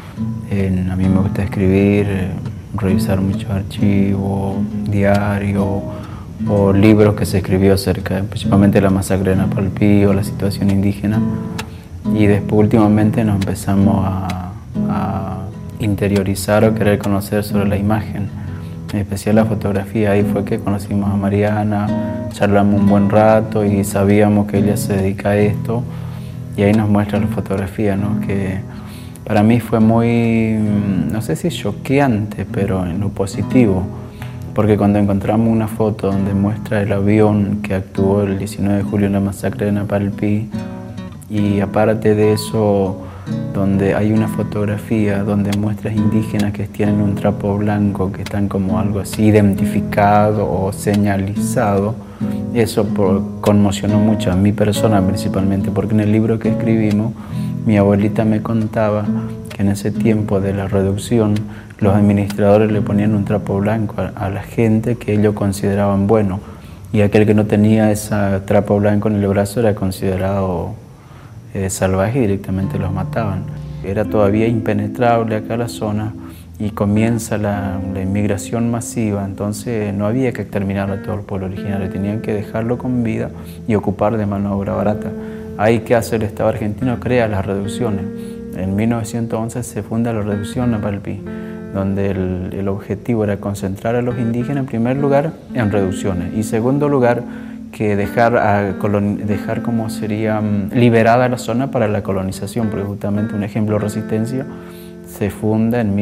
[SPEAKER 12] A mí me gusta escribir, revisar muchos archivos, diarios o libros que se escribió acerca, principalmente la masacre de Napalpí o la situación indígena. Y después últimamente nos empezamos a interiorizar o querer conocer sobre la imagen, en especial la fotografía. Ahí fue que conocimos a Mariana, charlamos un buen rato y sabíamos que ella se dedica a esto. Y ahí nos muestra la fotografía, ¿no? Que para mí fue muy, no sé si choqueante, pero en lo positivo. Porque cuando encontramos una foto donde muestra el avión que actuó el 19 de julio en la masacre de Napalpí, y aparte de eso, donde hay una fotografía donde muestras indígenas que tienen un trapo blanco, que están como algo así identificado o señalizado, eso conmocionó mucho a mi persona principalmente, porque en el libro que escribimos, mi abuelita me contaba que en ese tiempo de la reducción, los administradores le ponían un trapo blanco a la gente que ellos consideraban bueno, y aquel que no tenía ese trapo blanco en el brazo era considerado salvaje y directamente los mataban. Era todavía impenetrable acá la zona y comienza la inmigración masiva, entonces no había que exterminar a todo el pueblo originario, tenían que dejarlo con vida y ocupar de mano de obra barata. Ahí que hace el Estado argentino, crea las reducciones. En 1911 se funda la reducción Napalpí, donde el objetivo era concentrar a los indígenas en primer lugar en reducciones y segundo lugar que dejar como sería liberada la zona para la colonización, porque justamente un ejemplo de resistencia se funda en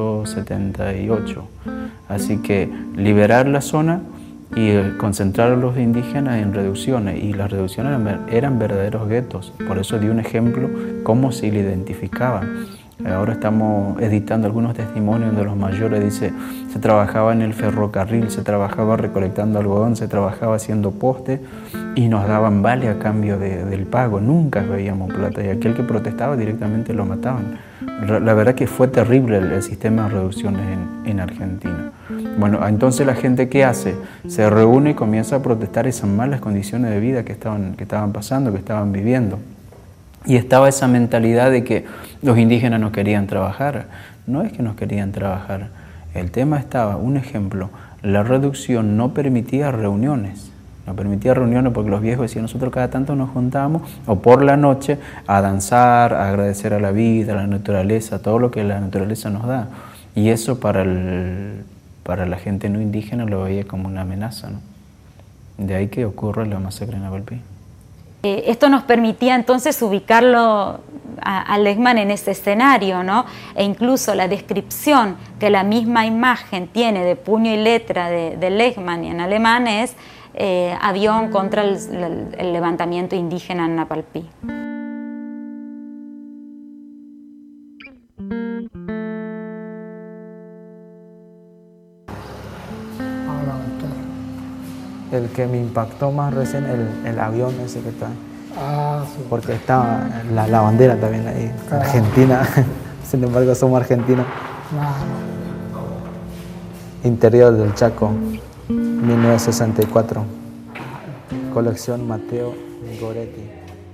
[SPEAKER 12] 1878. Así que liberar la zona y concentrar a los indígenas en reducciones, y las reducciones eran verdaderos guetos, por eso di un ejemplo cómo se le identificaban. Ahora estamos editando algunos testimonios donde los mayores dicen se trabajaba en el ferrocarril, se trabajaba recolectando algodón, se trabajaba haciendo postes y nos daban vale a cambio del pago, nunca veíamos plata y aquel que protestaba directamente lo mataban. La verdad que fue terrible el sistema de reducciones en Argentina. Bueno, entonces la gente ¿qué hace? Se reúne y comienza a protestar esas malas condiciones de vida que estaban pasando, que estaban viviendo. Y estaba esa mentalidad de que los indígenas no querían trabajar. No es que no querían trabajar. El tema estaba, un ejemplo, la reducción no permitía reuniones. No permitía reuniones porque los viejos decían, nosotros cada tanto nos juntábamos o por la noche a danzar, a agradecer a la vida, a la naturaleza, todo lo que la naturaleza nos da. Y eso para la gente no indígena lo veía como una amenaza, ¿no? De ahí que ocurre la masacre en Napalpí.
[SPEAKER 6] Esto nos permitía entonces ubicarlo a Lehmann en ese escenario, ¿no? E incluso la descripción que la misma imagen tiene de puño y letra de Lehmann y en alemán es avión contra el levantamiento indígena en Napalpí.
[SPEAKER 21] El que me impactó más recién, el avión ese que está. Ah, sí. Porque está la bandera también ahí, claro. Argentina. Sin embargo, somos argentinos. Claro. Interior del Chaco, 1964. Colección Mateo Goretti.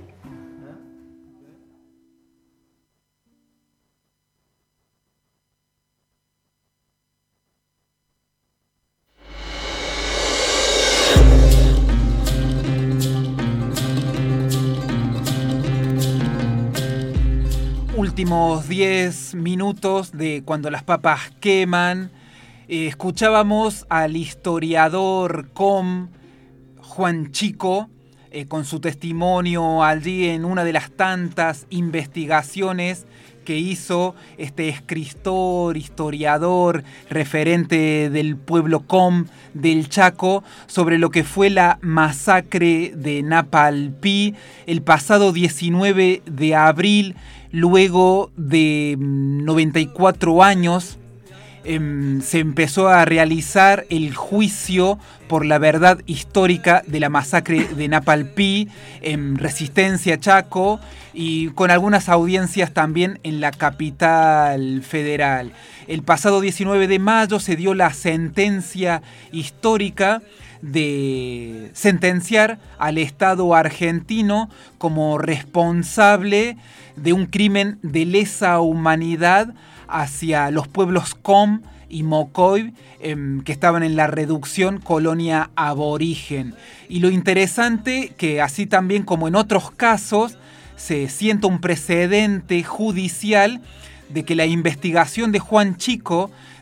[SPEAKER 2] Últimos 10 minutos de Cuando las papas queman. Escuchábamos al historiador Juan Chico con su testimonio allí en una de las tantas investigaciones que hizo este escritor, historiador, referente del pueblo del Chaco, sobre lo que fue la masacre de Napalpí el pasado 19 de abril, luego de 94 años. Se empezó a realizar el juicio por la verdad histórica de la masacre de Napalpí en Resistencia Chaco y con algunas audiencias también en la capital federal. El pasado 19 de mayo se dio la sentencia histórica de sentenciar al Estado argentino como responsable de un crimen de lesa humanidad hacia los pueblos Com y Mocoy que estaban en la reducción colonia aborigen. Y lo interesante que así también como en otros casos se sienta un precedente judicial de que la investigación de Juan Chico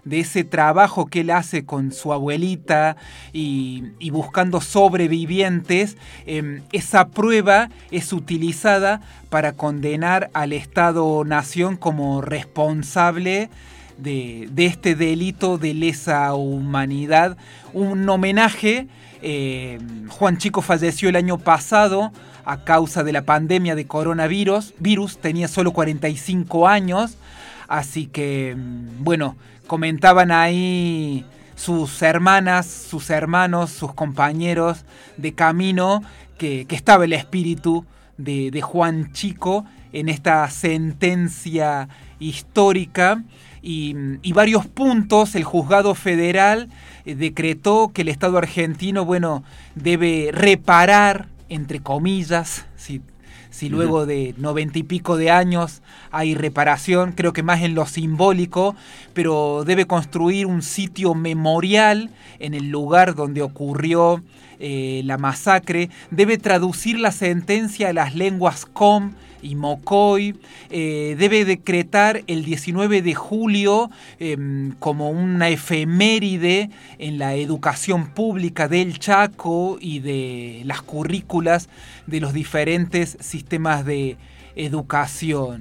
[SPEAKER 2] de ese trabajo que él hace con su abuelita y buscando sobrevivientes, esa prueba es utilizada para condenar al Estado-Nación como responsable de este delito de lesa humanidad. Un homenaje. Juan Chico falleció el año pasado a causa de la pandemia de coronavirus. Tenía solo 45 años. Así que, bueno, comentaban ahí sus hermanas, sus hermanos, sus compañeros de camino que estaba el espíritu de Juan Chico en esta sentencia histórica. Y varios puntos el juzgado federal decretó que el Estado argentino, bueno, debe reparar, entre comillas, si luego de 90 y pico de años hay reparación, creo que más en lo simbólico, pero debe construir un sitio memorial en el lugar donde ocurrió la masacre, debe traducir la sentencia a las lenguas com y mocoy, debe decretar el 19 de julio como una efeméride en la educación pública del Chaco y de las currículas de los diferentes sistemas de educación.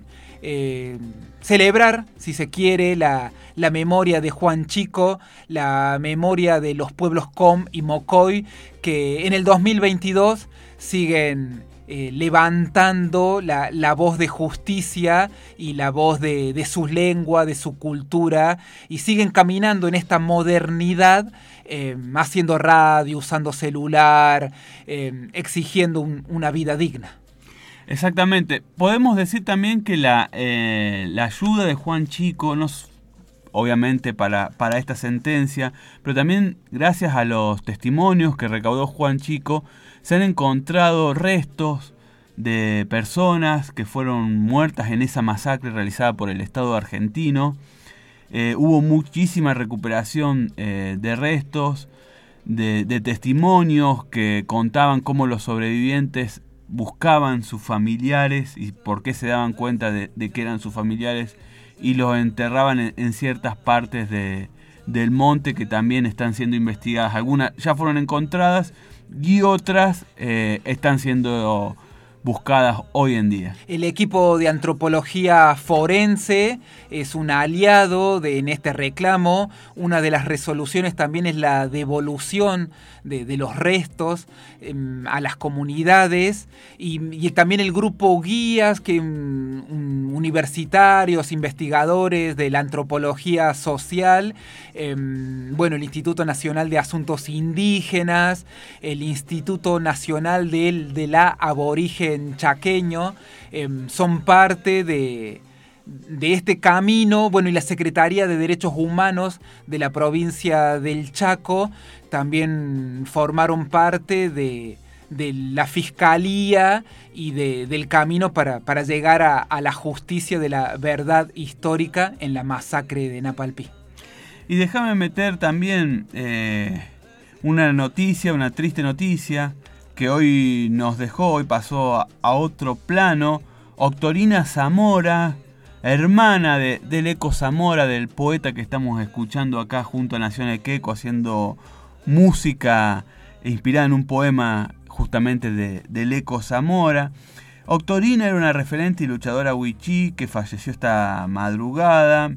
[SPEAKER 2] Celebrar, si se quiere, la memoria de Juan Chico, la memoria de los pueblos com y mocoy, que en el 2022 siguen levantando la voz de justicia y la voz de su lengua, de su cultura, y siguen caminando en esta modernidad, haciendo radio, usando celular, exigiendo una vida digna.
[SPEAKER 4] Exactamente. Podemos decir también que la ayuda de Juan Chico, obviamente para esta sentencia, pero también gracias a los testimonios que recaudó Juan Chico, se han encontrado restos de personas que fueron muertas en esa masacre realizada por el Estado argentino. Hubo muchísima recuperación de restos, de testimonios que contaban cómo los sobrevivientes buscaban sus familiares y por qué se daban cuenta de que eran sus familiares y los enterraban en ciertas partes del monte que también están siendo investigadas. Algunas ya fueron encontradas y otras están siendo buscadas hoy en día.
[SPEAKER 2] El equipo de antropología forense es un aliado en este reclamo. Una de las resoluciones también es la devolución de los restos a las comunidades y también el grupo guías que universitarios, investigadores de la antropología social, el Instituto Nacional de Asuntos Indígenas, el Instituto Nacional de la Aborigen Chaqueño, son parte de este camino, y la Secretaría de Derechos Humanos de la provincia del Chaco también formaron parte de la Fiscalía y del camino para llegar a la justicia de la verdad histórica en la masacre de Napalpí.
[SPEAKER 4] Y déjame meter también una triste noticia, que hoy nos dejó, hoy pasó a otro plano. Octorina Zamora, hermana del Eco Zamora, del poeta que estamos escuchando acá junto a Nación Queco, haciendo música inspirada en un poema justamente del Eco Zamora. Octorina era una referente y luchadora wichí que falleció esta madrugada.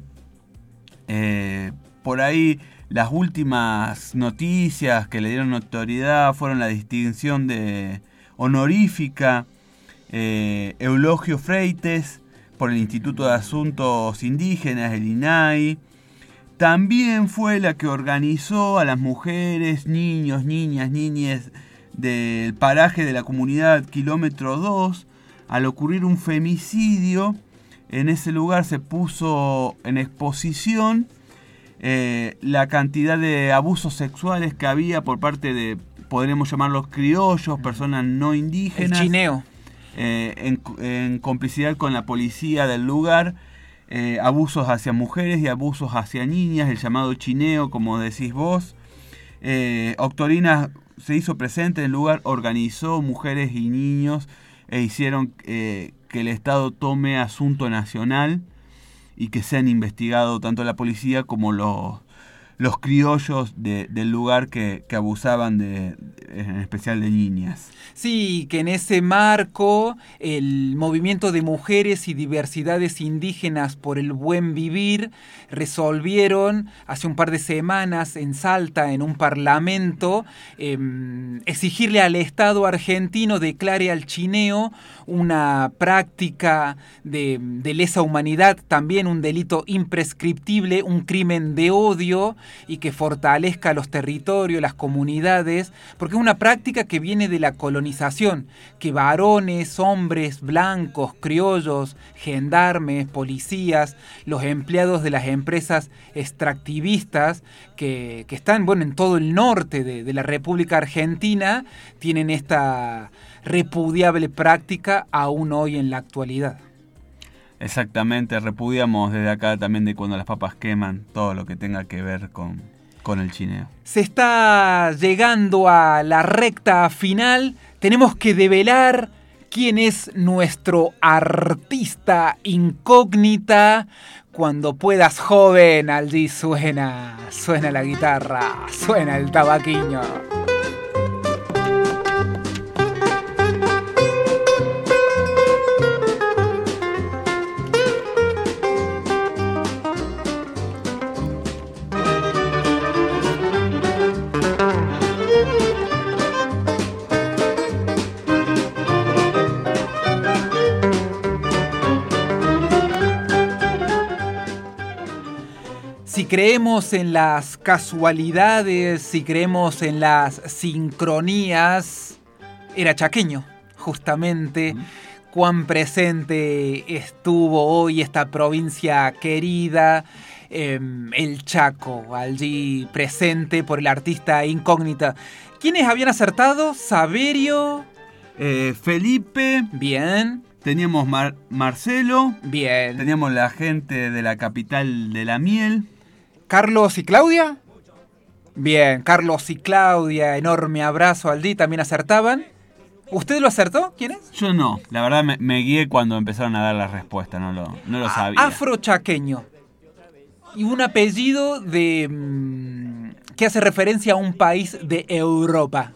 [SPEAKER 4] Por ahí las últimas noticias que le dieron notoriedad fueron la distinción de honorífica Eulogio Freites por el Instituto de Asuntos Indígenas, el INAI. También fue la que organizó a las mujeres, niños, niñas del paraje de la comunidad Kilómetro 2. Al ocurrir un femicidio, en ese lugar se puso en exposición la cantidad de abusos sexuales que había por parte de, podríamos llamarlos criollos, personas no indígenas.
[SPEAKER 2] El chineo.
[SPEAKER 4] En complicidad con la policía del lugar, abusos hacia mujeres y abusos hacia niñas, el llamado chineo, como decís vos. Octorina se hizo presente en el lugar, organizó mujeres y niños e hicieron que el Estado tome asunto nacional. y que se han investigado tanto la policía como los criollos del lugar que abusaban en especial de niñas.
[SPEAKER 2] Sí, que en ese marco el movimiento de mujeres y diversidades indígenas por el buen vivir resolvieron hace un par de semanas en Salta, en un parlamento, exigirle al Estado argentino declare al chineo una práctica de lesa humanidad, también un delito imprescriptible, un crimen de odio, y que fortalezca los territorios, las comunidades, porque es una práctica que viene de la colonización, que varones, hombres, blancos, criollos, gendarmes, policías, los empleados de las empresas extractivistas que están en todo el norte de la República Argentina, tienen esta repudiable práctica aún hoy en la actualidad.
[SPEAKER 4] Exactamente, repudiamos desde acá también de cuando las papas queman todo lo que tenga que ver con el chineo.
[SPEAKER 2] Se está llegando a la recta final, tenemos que develar quién es nuestro artista incógnita. Cuando puedas, joven, allí suena la guitarra, suena el tabaquiño. Si creemos en las casualidades, si creemos en las sincronías, era chaqueño, justamente. Cuán presente estuvo hoy esta provincia querida, el Chaco, allí presente por el artista incógnita. ¿Quiénes habían acertado? Saverio.
[SPEAKER 4] Felipe.
[SPEAKER 2] Bien.
[SPEAKER 4] Teníamos Marcelo.
[SPEAKER 2] Bien.
[SPEAKER 4] Teníamos la gente de la capital de la miel.
[SPEAKER 2] ¿Carlos y Claudia? Bien, Carlos y Claudia, enorme abrazo allí, también acertaban. ¿Usted lo acertó? ¿Quién es?
[SPEAKER 4] Yo no, la verdad me guié cuando empezaron a dar la respuesta, no lo sabía.
[SPEAKER 2] Afrochaqueño. Y un apellido que hace referencia a un país de Europa.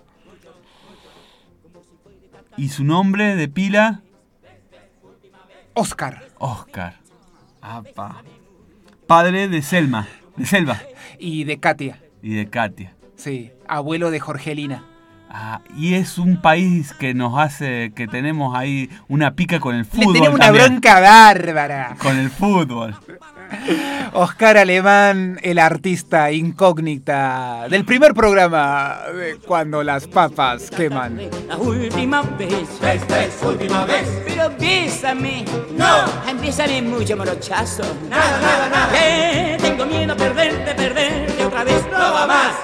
[SPEAKER 4] ¿Y su nombre de pila?
[SPEAKER 2] Oscar.
[SPEAKER 4] Apa. Padre de Selva.
[SPEAKER 2] Y de Katia. Sí, abuelo de Jorgelina.
[SPEAKER 4] Y es un país que nos hace, que tenemos ahí una pica con el fútbol.
[SPEAKER 2] Le tenemos una
[SPEAKER 4] también.
[SPEAKER 2] Bronca bárbara.
[SPEAKER 4] Con el fútbol.
[SPEAKER 2] Oscar Alemán, el artista incógnita del primer programa de Cuando las papas queman.
[SPEAKER 8] La última vez. Última vez. Pero bésame. No. Bésame mucho, morochazo. Nada. Tengo miedo a perderte otra vez. No va más.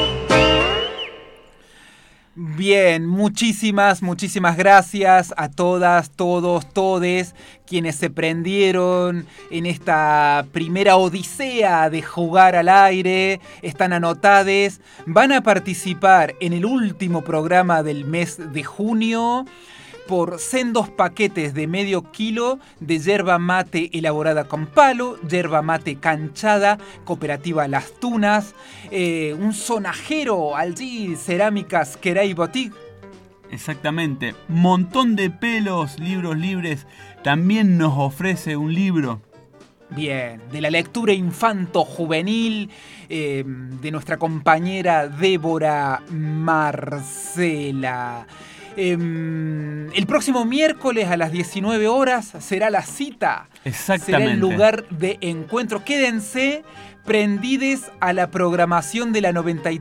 [SPEAKER 2] Bien, muchísimas gracias a todas, todos, todes quienes se prendieron en esta primera odisea de jugar al aire. Están anotades, van a participar en el último programa del mes de junio por sendos paquetes de medio kilo de yerba mate elaborada con palo, yerba mate canchada, cooperativa Las Tunas, un sonajero allí, cerámicas Queray Boutique.
[SPEAKER 4] Exactamente, montón de pelos, libros libres, también nos ofrece un libro.
[SPEAKER 2] Bien, de la lectura infanto-juvenil de nuestra compañera Débora Marcela. El próximo miércoles a las 19 horas será la cita.
[SPEAKER 4] Exactamente.
[SPEAKER 2] Será el lugar de encuentro. Quédense prendides a la programación de la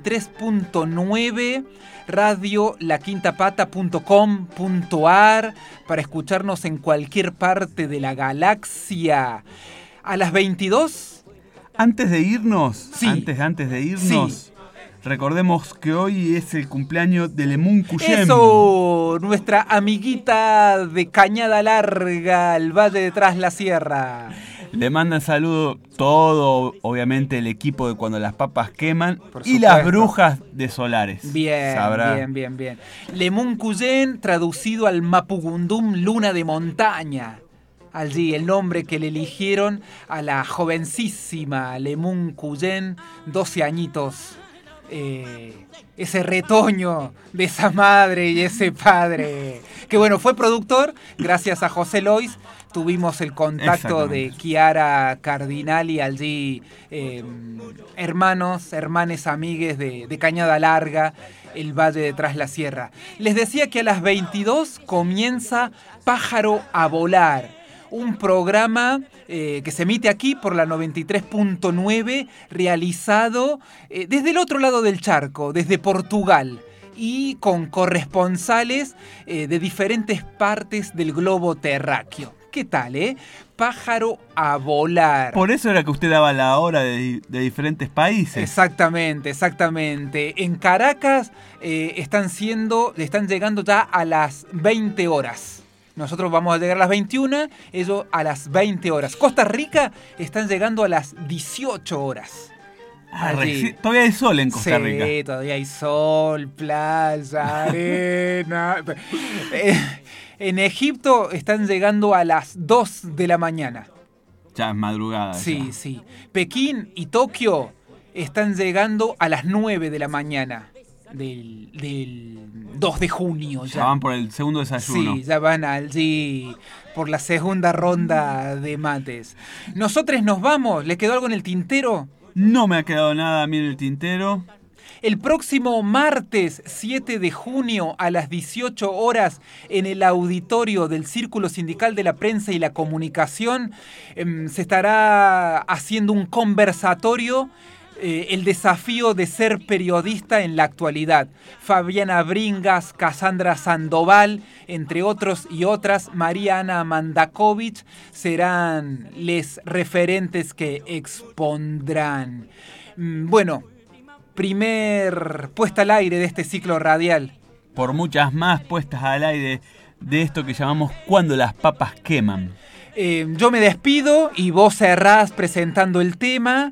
[SPEAKER 2] 93.9 radio laquintapata.com.ar para escucharnos en cualquier parte de la galaxia. A las 22.
[SPEAKER 4] Antes de irnos,
[SPEAKER 2] sí.
[SPEAKER 4] antes de irnos.
[SPEAKER 2] Sí.
[SPEAKER 4] Recordemos que hoy es el cumpleaños de Lemun Cuyem.
[SPEAKER 2] ¡Eso! Nuestra amiguita de Cañada Larga, el Valle de Tras la Sierra.
[SPEAKER 4] Le mandan saludo todo, obviamente, el equipo de Cuando las papas queman y las brujas de Solares.
[SPEAKER 2] Bien. Lemun Cuyem, traducido al mapugundum luna de montaña. Allí el nombre que le eligieron a la jovencísima Lemun Cuyen, 12 añitos. Ese retoño de esa madre y ese padre. Que bueno, fue productor, gracias a José Lois. Tuvimos el contacto de Chiara Cardinali allí, hermanes, amigues de Cañada Larga, el Valle de Tras la Sierra. Les decía que a las 22 comienza Pájaro a Volar, un programa que se emite aquí por la 93.9, realizado desde el otro lado del charco, desde Portugal, y con corresponsales de diferentes partes del globo terráqueo. ¿Qué tal, Pájaro a Volar.
[SPEAKER 4] Por eso era que usted daba la hora de diferentes países.
[SPEAKER 2] Exactamente. En Caracas están llegando ya a las 20 horas. Nosotros vamos a llegar a las 21, ellos a las 20 horas. Costa Rica están llegando a las 18 horas.
[SPEAKER 4] Todavía hay sol en Costa Rica.
[SPEAKER 2] Sí, todavía hay sol, playa, arena. En Egipto están llegando a las 2 de la mañana.
[SPEAKER 4] Ya es madrugada.
[SPEAKER 2] Sí, sí. Pekín y Tokio están llegando a las 9 de la mañana del 2 de junio.
[SPEAKER 4] Ya van por el segundo desayuno.
[SPEAKER 2] Sí, ya van allí por la segunda ronda de mates. Nosotros nos vamos. ¿Le quedó algo en el tintero?
[SPEAKER 4] No me ha quedado nada a mí en el tintero.
[SPEAKER 2] El próximo martes 7 de junio a las 18 horas en el auditorio del Círculo Sindical de la Prensa y la Comunicación se estará haciendo un conversatorio, el desafío de ser periodista en la actualidad. Fabiana Bringas, Cassandra Sandoval, entre otros y otras, María Ana Mandakovich, serán les referentes que expondrán. Bueno, primer puesta al aire de este ciclo radial.
[SPEAKER 4] Por muchas más puestas al aire de esto que llamamos Cuando las papas queman.
[SPEAKER 2] Yo me despido y vos cerrás presentando el tema.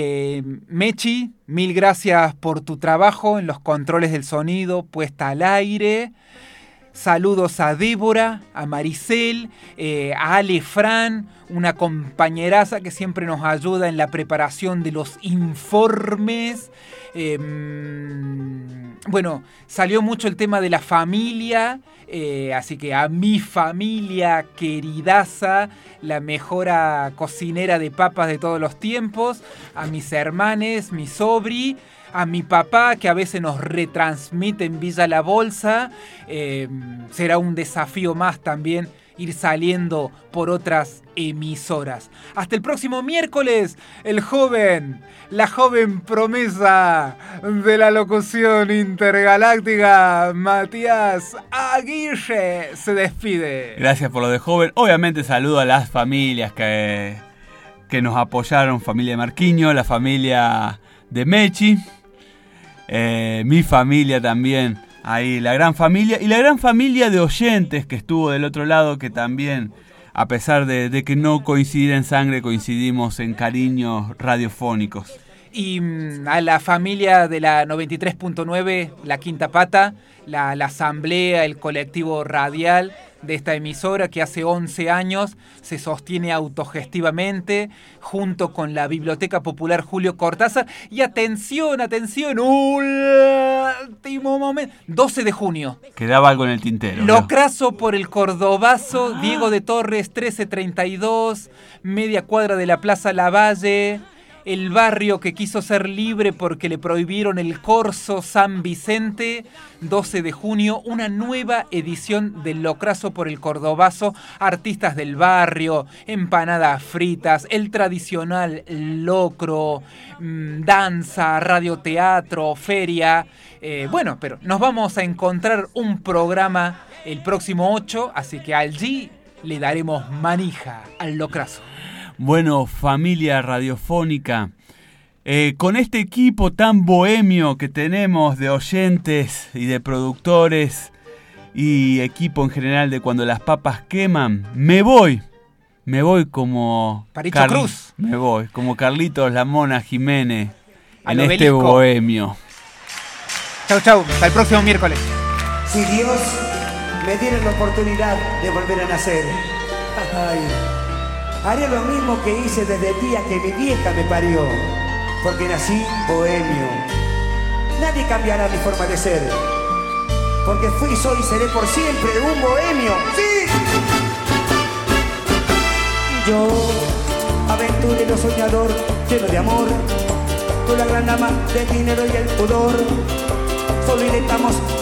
[SPEAKER 2] Mechi, mil gracias por tu trabajo en los controles del sonido, puesta al aire. Saludos a Débora, a Maricel, a Ale Fran, una compañeraza que siempre nos ayuda en la preparación de los informes. Bueno, salió mucho el tema de la familia, así que a mi familia queridaza, la mejor cocinera de papas de todos los tiempos, a mis hermanes, mi sobri, a mi papá, que a veces nos retransmite en Villa La Bolsa. Será un desafío más también ir saliendo por otras emisoras. Hasta el próximo miércoles, la joven promesa de la locución intergaláctica, Matías Aguirre, se despide.
[SPEAKER 4] Gracias por lo de joven. Obviamente saludo a las familias que nos apoyaron, familia de Marquiño, la familia de Mechi, mi familia también, ahí la gran familia, y la gran familia de oyentes que estuvo del otro lado, que también, a pesar de que no coincidir en sangre, coincidimos en cariños radiofónicos.
[SPEAKER 2] Y a la familia de la 93.9, La Quinta Pata, la asamblea, el colectivo radial de esta emisora que hace 11 años se sostiene autogestivamente junto con la Biblioteca Popular Julio Cortázar. Y atención, último momento, 12 de junio.
[SPEAKER 4] Quedaba algo en el tintero.
[SPEAKER 2] Locrazo por el Cordobazo, Diego de Torres 1332, media cuadra de la Plaza Lavalle. El barrio que quiso ser libre porque le prohibieron el corso San Vicente. 12 de junio, una nueva edición del Locrazo por el Cordobazo. Artistas del barrio, empanadas fritas, el tradicional locro, danza, radioteatro, feria. Bueno, pero nos vamos a encontrar un programa el próximo 8, así que allí le daremos manija al Locrazo.
[SPEAKER 4] Bueno, familia radiofónica, con este equipo tan bohemio que tenemos de oyentes y de productores y equipo en general de Cuando las papas queman, me voy como
[SPEAKER 2] Paricho Cruz.
[SPEAKER 4] Me voy como Carlitos La Mona Jiménez en
[SPEAKER 2] Obelisco.
[SPEAKER 4] este bohemio.
[SPEAKER 2] Chau, hasta el próximo miércoles.
[SPEAKER 13] Si Dios me diera la oportunidad de volver a nacer, Ay, haré lo mismo que hice desde el día que mi vieja me parió, porque nací bohemio. Nadie cambiará mi forma de ser, porque fui, soy y seré por siempre un bohemio. ¡Sí! Yo, aventurero soñador, lleno de amor, con la gran dama del dinero y el pudor, solo intentamos